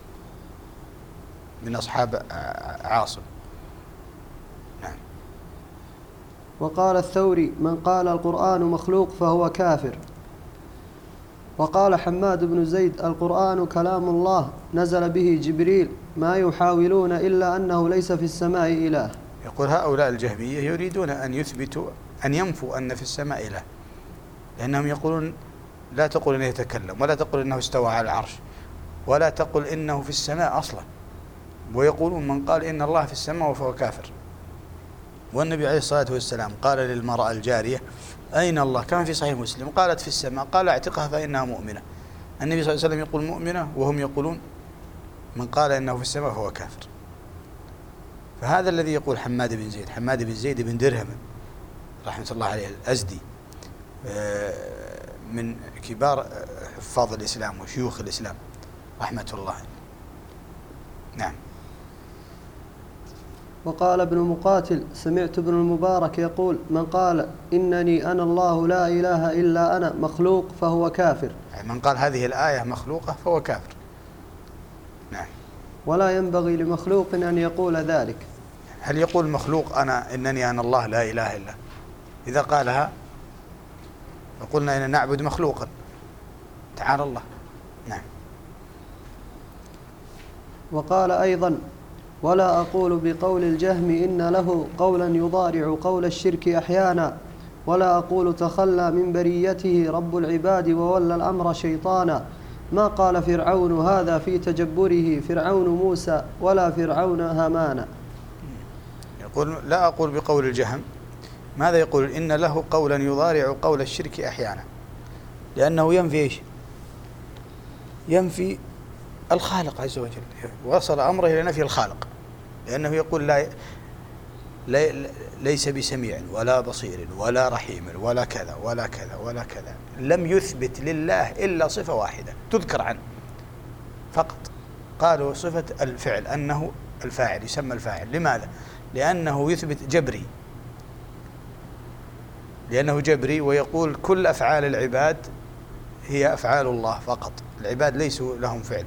من أصحاب عاصم. نعم. وقال الثوري من قال القرآن مخلوق فهو كافر. وقال حماد بن زيد القرآن كلام الله نزل به جبريل ما يحاولون إلا أنه ليس في السماء إله. يقول هؤلاء الجهمية يريدون أن يثبتوا أن ينفوا أن في السماء إله، لأنهم يقولون لا تقل إنه يتكلم، ولا تقل إنه استوى على العرش، ولا تقل إنه في السماء أصلا، ويقولون من قال إن الله في السماء فهو كافر. والنبي عليه الصلاة والسلام قال للمرأة الجارية أين الله؟ كما في صحيح مسلم، قالت في السماء، قال اعتقها فإنها مؤمنة. النبي صلى الله عليه وسلم يقول مؤمنة وهم يقولون من قال إنه في السماء فهو كافر. فهذا الذي يقول حماد بن زيد بن درهم رحمة الله عليه الأزدي، من كبار حفاظ الإسلام وشيوخ الإسلام رحمة الله. نعم. وقال ابن مقاتل سمعت ابن المبارك يقول من قال إنني أنا الله لا إله إلا أنا مخلوق فهو كافر. يعني من قال هذه الآية مخلوقة فهو كافر. نعم. ولا ينبغي لمخلوق أن يقول ذلك. هل يقول مخلوق إنني أنا الله لا إله إلا؟ إذا قالها وقلنا إن نعبد مخلوقا. تعالى الله. نعم. وقال أيضا: ولا أقول بقول الجهم إن له قولا يضارع قول الشرك أحيانا، ولا أقول تخلى من بريته رب العباد وولى الأمر شيطانا. ما قال فرعون هذا في تجبره فرعون موسى ولا فرعون هامان. يقول لا أقول بقول الجهم. ماذا يقول؟ إن له قولا يضارع قول الشرك أحيانا، لأنه ينفي إيش؟ ينفي الخالق عز وجل، وصل أمره إلى نفي الخالق، لأنه يقول ليس بسميع ولا بصير ولا رحيم ولا كذا ولا كذا ولا كذا. لم يثبت لله إلا صفة واحدة تذكر عنه فقط، قالوا صفة الفعل، أنه الفاعل، يسمى الفاعل. لماذا؟ لأنه يثبت جبري، لأنه جبري، ويقول كل أفعال العباد هي أفعال الله فقط، العباد ليسوا لهم فعل.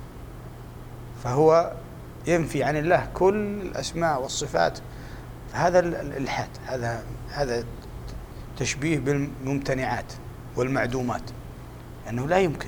فهو ينفي عن الله كل الأسماء والصفات. هذا الإلحاد، هذا تشبيه بالممتنعات والمعدومات، أنه لا يمكن.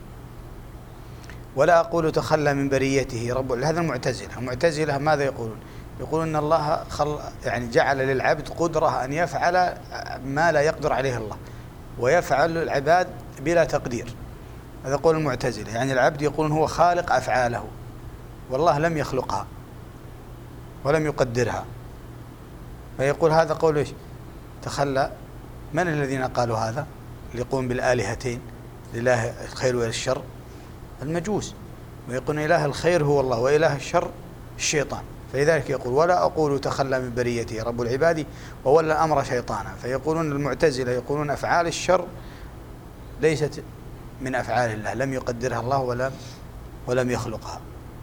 ولا أقول تخلى من بريته رب، هذا المعتزلة ماذا يقولون؟ يقولون أن الله يعني جعل للعبد قدرة أن يفعل ما لا يقدر عليه الله، ويفعل العباد بلا تقدير. هذا قول المعتزلة، يعني العبد يقولون هو خالق أفعاله، والله لم يخلقها ولم يقدرها. فيقول هذا قول إيش؟ تخلى. من الذين قالوا هذا؟ اللي يقوم بالآلهتين، لله الخير والشر، المجوس، ويقول إله الخير هو الله وإله الشر الشيطان. فلذلك يقول ولا أقول تخلى من بريته رب العباد وولى الأمر شيطانا. فيقولون المعتزلة يقولون أفعال الشر ليست من أفعال الله، لم يقدرها الله ولم يخلقها،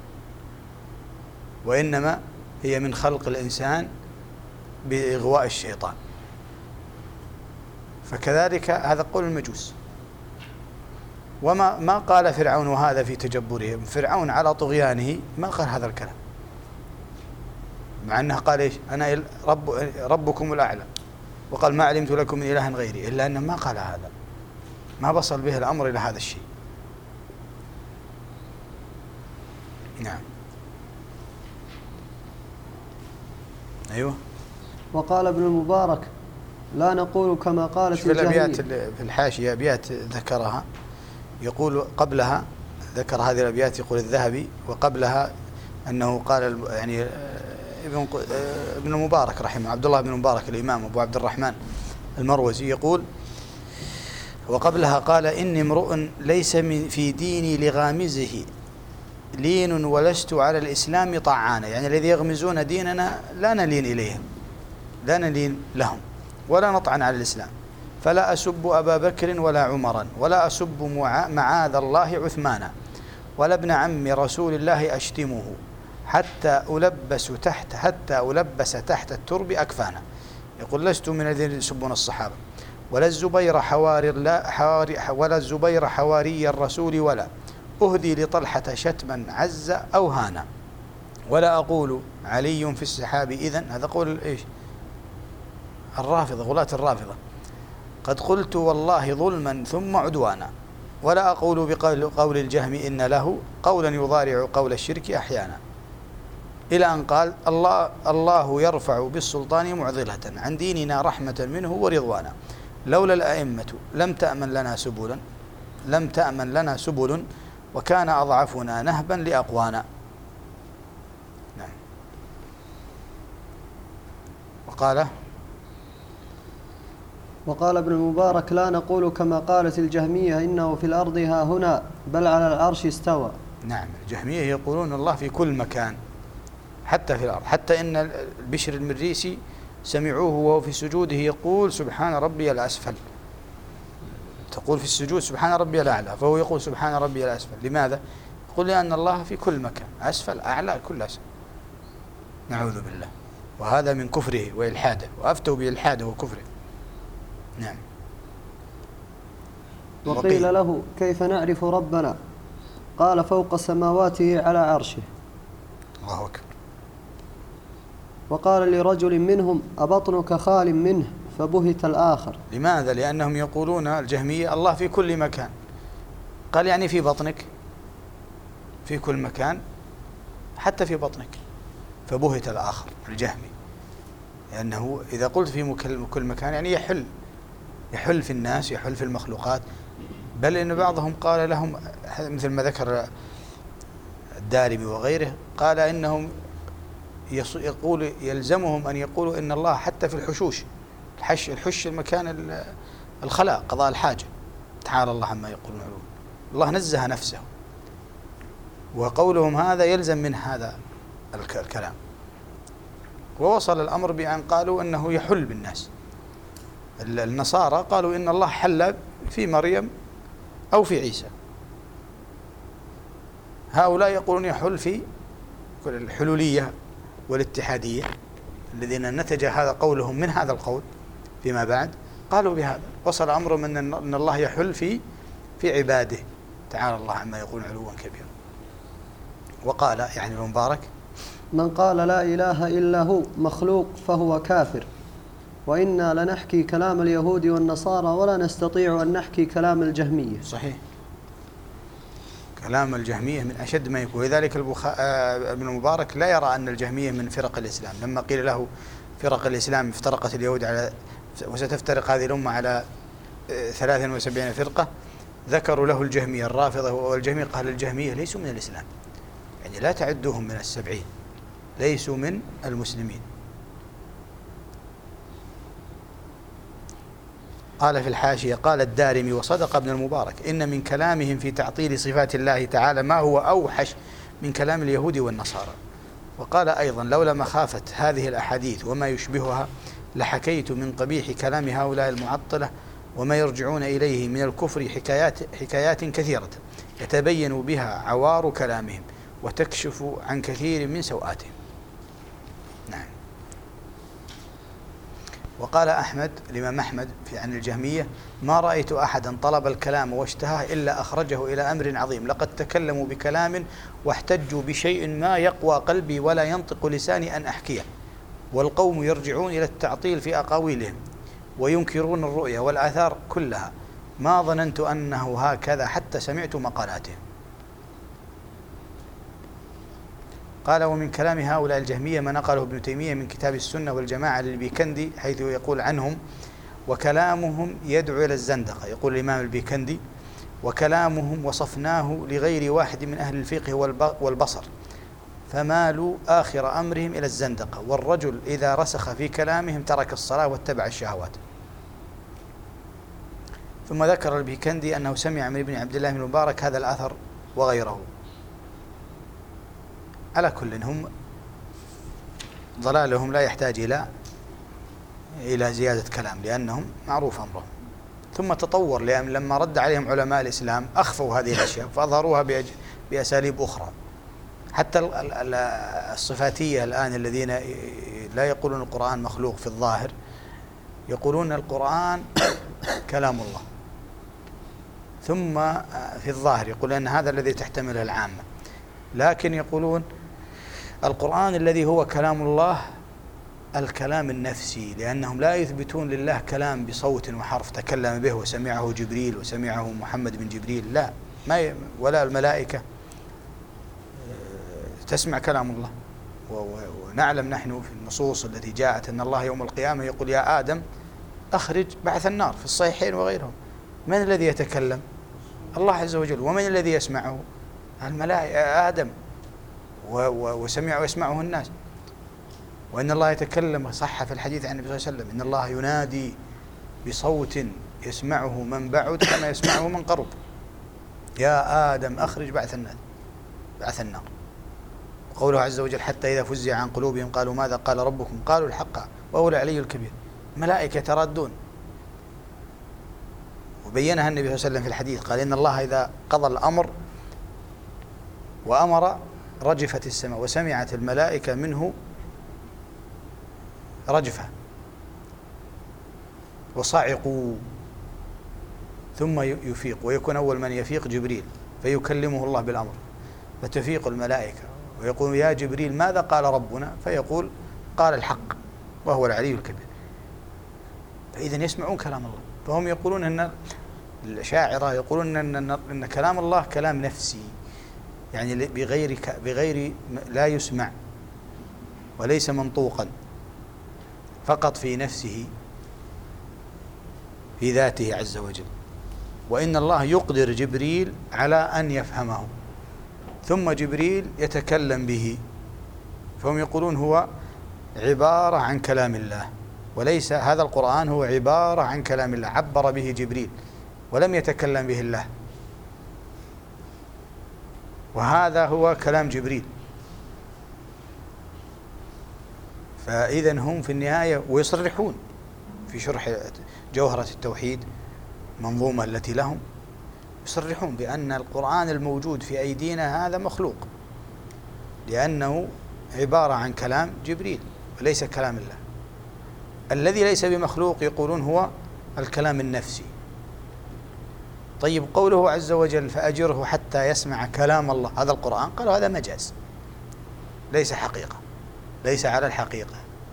وإنما هي من خلق الإنسان بإغواء الشيطان. فكذلك هذا قول المجوس. وما قال فرعون هذا في تجبره، فرعون على طغيانه ما قال هذا الكلام، مع أنه قال إيش؟ أنا ربكم الأعلى، وقال ما علمت لكم من إله غيري، إلا أنه ما قال هذا، ما بصل به الأمر إلى هذا الشيء. نعم. أيوه. وقال ابن المبارك لا نقول كما قالت في الأبيات الجهمية. في الحاشية أبيات ذكرها، يقول قبلها ذكر هذه الأبيات، يقول الذهبي، وقبلها أنه قال يعني ابن المبارك رحمه، عبد الله بن المبارك الإمام أبو عبد الرحمن المروزي، يقول وقبلها قال إني امرؤ ليس في ديني لغامزه لين ولست على الإسلام طعانا. يعني الذي يغمزون ديننا لا نلين إليهم، لا نلين لهم، ولا نطعن على الإسلام. فلا أسب أبا بكر ولا عمرا، ولا أسب معاذ الله عثمانا، ولا ابن عم رسول الله أشتمه، حتى ألبس تحت الترب أكفانا. يقول لست من الذين يسبون الصحابة، ولا الزبير حواري الرسول، ولا أهدي لطلحة شتما عز أو هانا، ولا أقول علي في السحاب إذن. هذا قول إيش؟ الرافضة، غلاة الرافضة. قد قلت والله ظلما ثم عدوانا، ولا أقول بقول الجهم إن له قولا يضارع قول الشرك أحيانا، إلى أن قال الله يرفع بالسلطان معضلة عن ديننا رحمة منه ورضوانا، لولا الأئمة لم تأمن لنا سبل وكان أضعفنا نهبا لأقوانا. نعم. وقال ابن المبارك لا نقول كما قالت الجهمية إنه في الأرض ها هنا بل على العرش استوى. نعم. الجهمية يقولون الله في كل مكان حتى في الأرض، حتى إن البشر المريسي سمعوه وهو في سجوده يقول سبحان ربي الأسفل، تقول في السجود سبحان ربي الأعلى، فهو يقول سبحان ربي الأسفل. لماذا؟ يقول لأن الله في كل مكان، أسفل أعلى كل أسفل، نعوذ بالله. وهذا من كفره وإلحاده، وأفتوا بإلحاده وكفره. نعم. وقيل له كيف نعرف ربنا؟ قال فوق سماواته على عرشه. الله أكبر. وقال لرجل منهم أبطنك خال منه؟ فبهت الآخر. لماذا؟ لأنهم يقولون الجهمية الله في كل مكان. قال يعني في بطنك، في كل مكان حتى في بطنك. فبهت الآخر الجهمي، لأنه إذا قلت في كل مكان يعني يحل في الناس، يحل في المخلوقات. بل إن بعضهم قال لهم مثل ما ذكر الدارمي وغيره، قال إنهم يقول يلزمهم أن يقولوا إن الله حتى في الحشوش، الحش المكان الخلاء قضاء الحاجة، تعالى الله عما يقولون علوا. الله نزه نفسه، وقولهم هذا يلزم من هذا الكلام. ووصل الأمر بأن قالوا أنه يحل بالناس. النصارى قالوا إن الله حل في مريم أو في عيسى. هؤلاء يقولون يحل في الحلولية والاتحادية الذين نتج هذا قولهم من هذا القول فيما بعد. قالوا بهذا. وصل أمرهم أن الله يحل في عباده، تعالى الله عما يقولون علوا كبيرا. وقال يعني ابن مبارك: من قال لا إله إلا هو مخلوق فهو كافر، وإنا لنحكي كلام اليهود والنصارى ولا نستطيع أن نحكي كلام الجهمية. صحيح، كلام الجهمية من أشد ما يكون. لذلك ابن مبارك لا يرى أن الجهمية من فرق الإسلام. لما قيل له فرق الإسلام افترقت اليهود على وستفترق هذه الأمة على 73 فرقة، ذكروا له الجهمية الرافضة والجهمية. قال الجهمية ليسوا من الإسلام، يعني لا تعدوهم من 70، ليسوا من المسلمين. قال في الحاشية: قال الدارمي وصدق ابن المبارك إن من كلامهم في تعطيل صفات الله تعالى ما هو أوحش من كلام اليهود والنصارى. وقال أيضا: لولا مخافة هذه الأحاديث وما يشبهها لحكيت من قبيح كلام هؤلاء المعطلة وما يرجعون إليه من الكفر حكايات كثيرة يتبين بها عوار كلامهم وتكشف عن كثير من سوءاتهم. نعم. وقال أحمد الإمام أحمد عن الجهمية: ما رأيت أحدا طلب الكلام واشتهاه إلا أخرجه إلى أمر عظيم. لقد تكلموا بكلام واحتجوا بشيء ما يقوى قلبي ولا ينطق لساني أن أحكيه، والقوم يرجعون إلى التعطيل في أقاويلهم وينكرون الرؤيا والآثار كلها. ما ظننت أنه هكذا حتى سمعت مقالاتهم. قال: ومن كلام هؤلاء الجهمية ما نقله ابن تيمية من كتاب السنة والجماعة للبيكندي، حيث يقول عنهم: وكلامهم يدعو إلى الزندقة. يقول الإمام البيكندي: وكلامهم وصفناه لغير واحد من أهل الفقه والبصر، فمالوا آخر أمرهم إلى الزندقة، والرجل إذا رسخ في كلامهم ترك الصلاة واتبع الشهوات. ثم ذكر البيكندي أنه سمع من ابن عبد الله بن المبارك هذا الأثر وغيره. على كل هم ضلالهم لا يحتاج إلى زيادة كلام، لأنهم معروف أمرهم. ثم تطور، لأن لما رد عليهم علماء الإسلام أخفوا هذه الأشياء فأظهروها بأساليب أخرى. حتى الصفاتية الآن الذين لا يقولون القرآن مخلوق في الظاهر، يقولون القرآن كلام الله، ثم في الظاهر يقول أن هذا الذي تحتمله العامة، لكن يقولون القرآن الذي هو كلام الله الكلام النفسي، لأنهم لا يثبتون لله كلام بصوت وحرف تكلم به وسمعه جبريل وسمعه محمد بن جبريل، لا، ولا الملائكة تسمع كلام الله. ونعلم نحن في النصوص التي جاءت أن الله يوم القيامة يقول: يا آدم أخرج بعث النار، في الصحيحين وغيرهم. من الذي يتكلم؟ الله عز وجل. ومن الذي يسمعه؟ الملائكة، آدم، ويسمعه الناس. وإن الله يتكلم، صح في الحديث عن النبي صلى الله عليه وسلم: إن الله ينادي بصوت يسمعه من بعد كما يسمعه من قرب، يا آدم أخرج بعث النار. قوله عز وجل: حتى إذا فزع عن قلوبهم قالوا ماذا قال ربكم قالوا الحق وهو العلي الكبير. الملائكة يتردون. وبينها النبي صلى الله عليه وسلم في الحديث، قال: إن الله إذا قضى الأمر وأمر رجفت السماء، وسمعت الملائكة منه رجفة وصعقوا، ثم يفيق، ويكون أول من يفيق جبريل فيكلمه الله بالأمر، فتفيق الملائكة ويقول: يا جبريل ماذا قال ربنا؟ فيقول: قال الحق وهو العلي الكبير. فإذا يسمعون كلام الله. فهم يقولون أن الأشاعرة يقولون أن كلام الله كلام نفسي، يعني بغير لا يسمع وليس منطوقا، فقط في نفسه في ذاته عز وجل. وإن الله يقدر جبريل على أن يفهمه، ثم جبريل يتكلم به. فهم يقولون هو عبارة عن كلام الله، وليس هذا القرآن هو عبارة عن كلام الله عبر به جبريل ولم يتكلم به الله، وهذا هو كلام جبريل. فإذا هم في النهاية ويصرحون في شرح جوهرة التوحيد منظومة التي لهم، يصرحون بأن القرآن الموجود في أيدينا هذا مخلوق، لأنه عبارة عن كلام جبريل وليس كلام الله. الذي ليس بمخلوق يقولون هو الكلام النفسي. طيب قوله عز وجل فأجره حتى يسمع كلام الله، هذا القرآن، قالوا هذا مجاز ليس حقيقة، ليس على الحقيقة،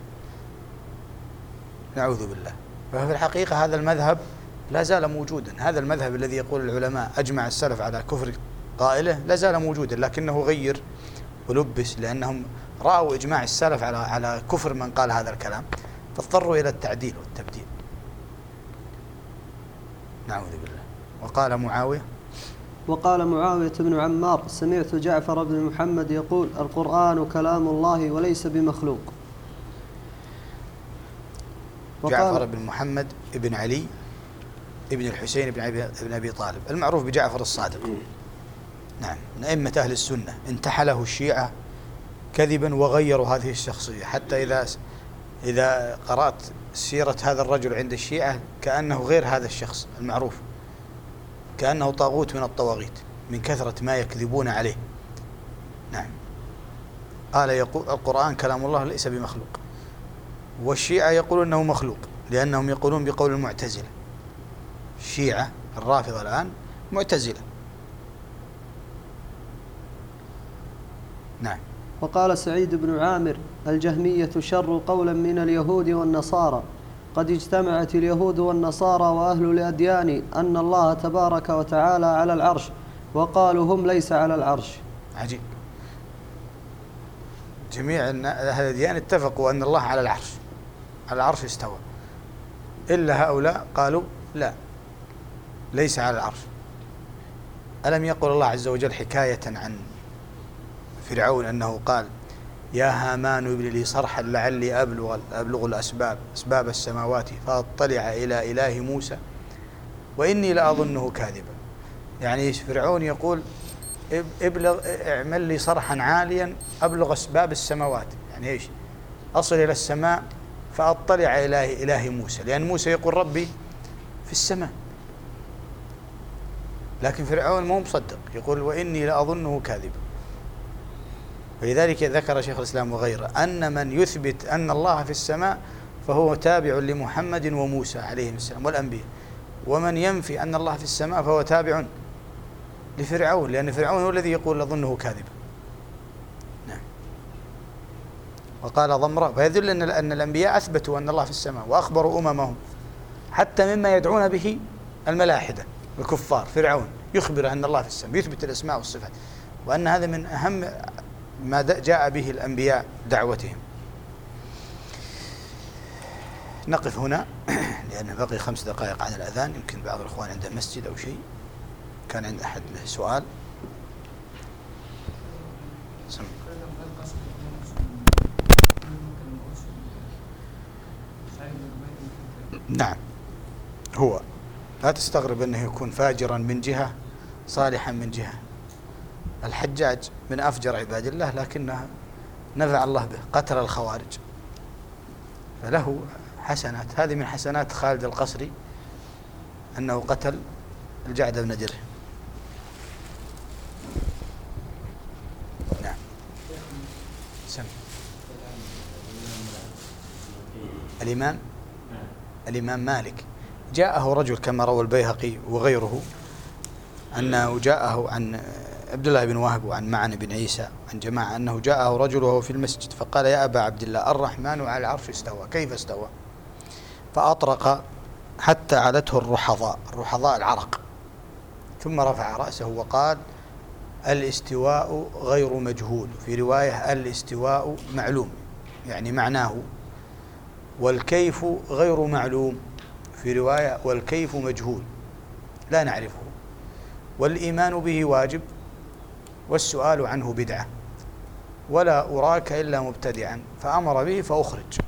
نعوذ بالله. ففي الحقيقة هذا المذهب لا زال موجودا، هذا المذهب الذي يقول العلماء أجمع السلف على كفر قائله لا زال موجودا، لكنه غير ولبس، لأنهم رأوا إجماع السلف على كفر من قال هذا الكلام، فاضطروا إلى التعديل والتبديل، نعوذ بالله. وقال معاوية بن عمار سمعت جعفر بن محمد يقول القرآن كلام الله وليس بمخلوق. جعفر بن محمد بن علي ابن الحسين بن أبي طالب المعروف بجعفر الصادق، نعم، من أئمة أهل السنة. انتحله الشيعة كذبا وغيروا هذه الشخصية، حتى إذا قرأت سيرة هذا الرجل عند الشيعة كأنه غير هذا الشخص المعروف، كأنه طاغوت من الطواغيت من كثرة ما يكذبون عليه. نعم، قال يقول القرآن كلام الله ليس بمخلوق، والشيعة يقولون أنه مخلوق لأنهم يقولون بقول المعتزلة. الشيعة الرافضة الآن معتزلة. نعم. وقال سعيد بن عامر الجهمية شر قولا من اليهود والنصارى، قد اجتمعت اليهود والنصارى وأهل الأديان أن الله تبارك وتعالى على العرش، وقالوا هم ليس على العرش. عجيب، جميع أهل الأديان اتفقوا أن الله على العرش، على العرش استوى، إلا هؤلاء قالوا لا، ليس على العرش. ألم يقل الله عز وجل حكاية عن فرعون أنه قال يا هامان ابن لي صرحا لعلي أبلغ أسباب السماوات فأطلع إلى إله موسى وإني لأظنه كاذبا. يعني فرعون يقول اعمل لي صرحا عاليا أبلغ أسباب السماوات، يعني إيش؟ أصل إلى السماء فأطلع إلى إله موسى، لأن موسى يقول ربي في السماء، لكن فرعون مو مصدق، يقول وإني لأظنه كاذبا. فلذلك ذكر شيخ الإسلام وغيره أن من يثبت أن الله في السماء فهو تابع لمحمد وموسى عليهم السلام والأنبياء، ومن ينفي أن الله في السماء فهو تابع لفرعون، لأن فرعون هو الذي يقول أظنه كاذبا. نعم. وقال ضمرة، فيدل أن الأنبياء أثبتوا أن الله في السماء وأخبروا أممهم، حتى مما يدعون به الملاحدة الكفار. فرعون يخبر أن الله في السماء، يثبت الأسماء والصفات، وأن هذا من أهم ما جاء به الأنبياء دعوتهم. نقف هنا لأن بقي 5 دقائق عن الأذان، يمكن بعض الأخوان عنده مسجد أو شيء، كان عند أحد له سؤال. نعم، هو لا تستغرب أنه يكون فاجرا من جهة صالحا من جهة. الحجاج من أفجر عباد الله، لكنه نفع الله به، قتل الخوارج، فله حسنات. هذه من حسنات خالد القصري أنه قتل الجعد بن درهم. نعم. سم. الإمام مالك جاءه رجل كما روى البيهقي وغيره أنه جاءه عن عبد الله بن وهب وعن معن بن عيسى عن جماعة أنه جاءه رجل وهو في المسجد فقال يا أبا عبد الله الرحمن على العرش استوى، كيف استوى؟ فأطرق حتى علته الرحضاء العرق، ثم رفع رأسه وقال: الاستواء غير مجهول، في رواية الاستواء معلوم يعني معناه، والكيف غير معلوم، في رواية والكيف مجهول لا نعرفه، والإيمان به واجب، والسؤال عنه بدعة، ولا أراك إلا مبتدعا، فأمر به فأخرج.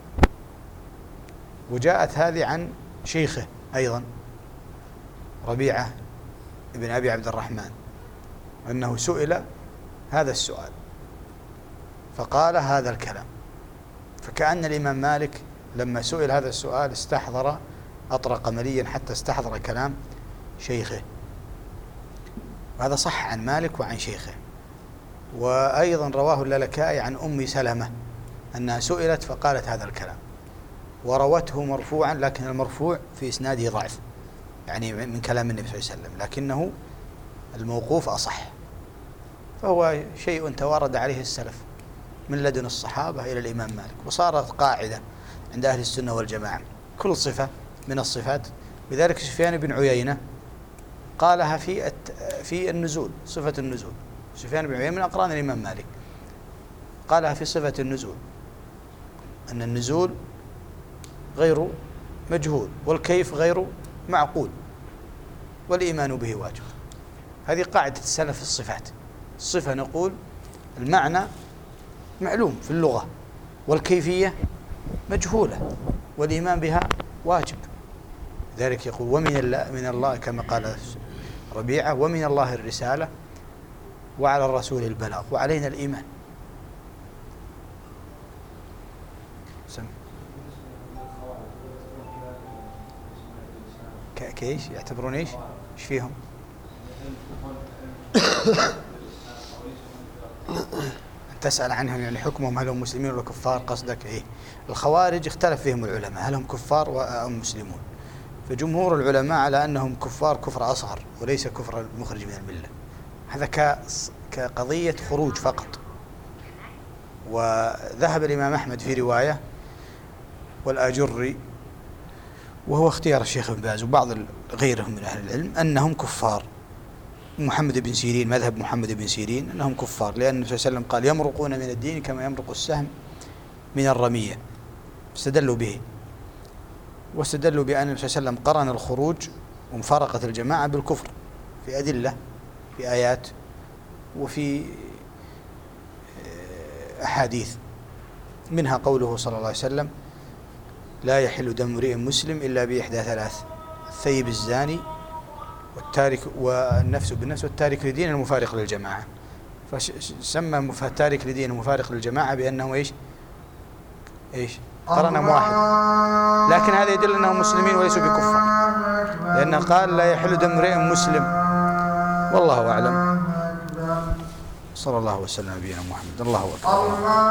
وجاءت هذه عن شيخه أيضا ربيعة ابن أبي عبد الرحمن، أنه سئل هذا السؤال فقال هذا الكلام، فكأن الإمام مالك لما سئل هذا السؤال استحضر، أطرق مليا حتى استحضر كلام شيخه، وهذا صح عن مالك وعن شيخه. وأيضا رواه اللالكائي عن أم سلمة أنها سئلت فقالت هذا الكلام، وروته مرفوعا، لكن المرفوع في إسناده ضعف، يعني من كلام النبي صلى الله عليه وسلم، لكنه الموقوف أصح، فهو شيء توارد عليه السلف من لدن الصحابة إلى الإمام مالك، وصارت قاعدة عند أهل السنة والجماعة كل صفة من الصفات. لذلك سفيان بن عيينة قالها في النزول، صفة النزول. سفيان بن عيينة من أقران الإمام مالك قالها في صفة النزول، أن النزول غير مجهول، والكيف غير معقول، والإيمان به واجب. هذه قاعدة السلف في الصفات. الصفة نقول المعنى معلوم في اللغة، والكيفية مجهولة، والإيمان بها واجب. ذلك يقول ومن الله كما قال ربيعة: ومن الله الرسالة وعلى الرسول البلاغ وعلينا الإيمان. كيش يعتبرون ايش فيهم؟ تسأل عنهم يعني حكمهم، هل هم مسلمين ولا كفار؟ قصدك ايه؟ الخوارج اختلف فيهم العلماء هل هم كفار أم مسلمون، فجمهور العلماء على أنهم كفار كفر أصغر وليس كفر مخرج من الملة، هذا كقضية خروج فقط. وذهب الإمام أحمد في رواية والآجري، وهو اختيار الشيخ ابن باز وبعض غيرهم من أهل العلم، أنهم كفار. محمد بن سيرين، مذهب محمد بن سيرين أنهم كفار، لأن النبي صلى الله عليه وسلم قال: يمرقون من الدين كما يمرق السهم من الرمية، استدلوا به، واستدلوا بأن النبي صلى الله عليه وسلم قرن الخروج ومفارقة الجماعة بالكفر في أدلة، في آيات وفي أحاديث، منها قوله صلى الله عليه وسلم: لا يحل دم امرئ مسلم إلا بإحدى ثلاث: الثيب الزاني، والتارك والنفس بالنفس، والتارك لدين المفارق للجماعة. فسمى التارك لدين المفارق للجماعة بأنه إيش قرنهم واحد، لكن هذا يدل أنهم مسلمين وليسوا بكفار، لأنه قال لا يحل دم امرئ مسلم. والله أعلم. صلى الله وسلم على نبينا محمد. الله أكبر.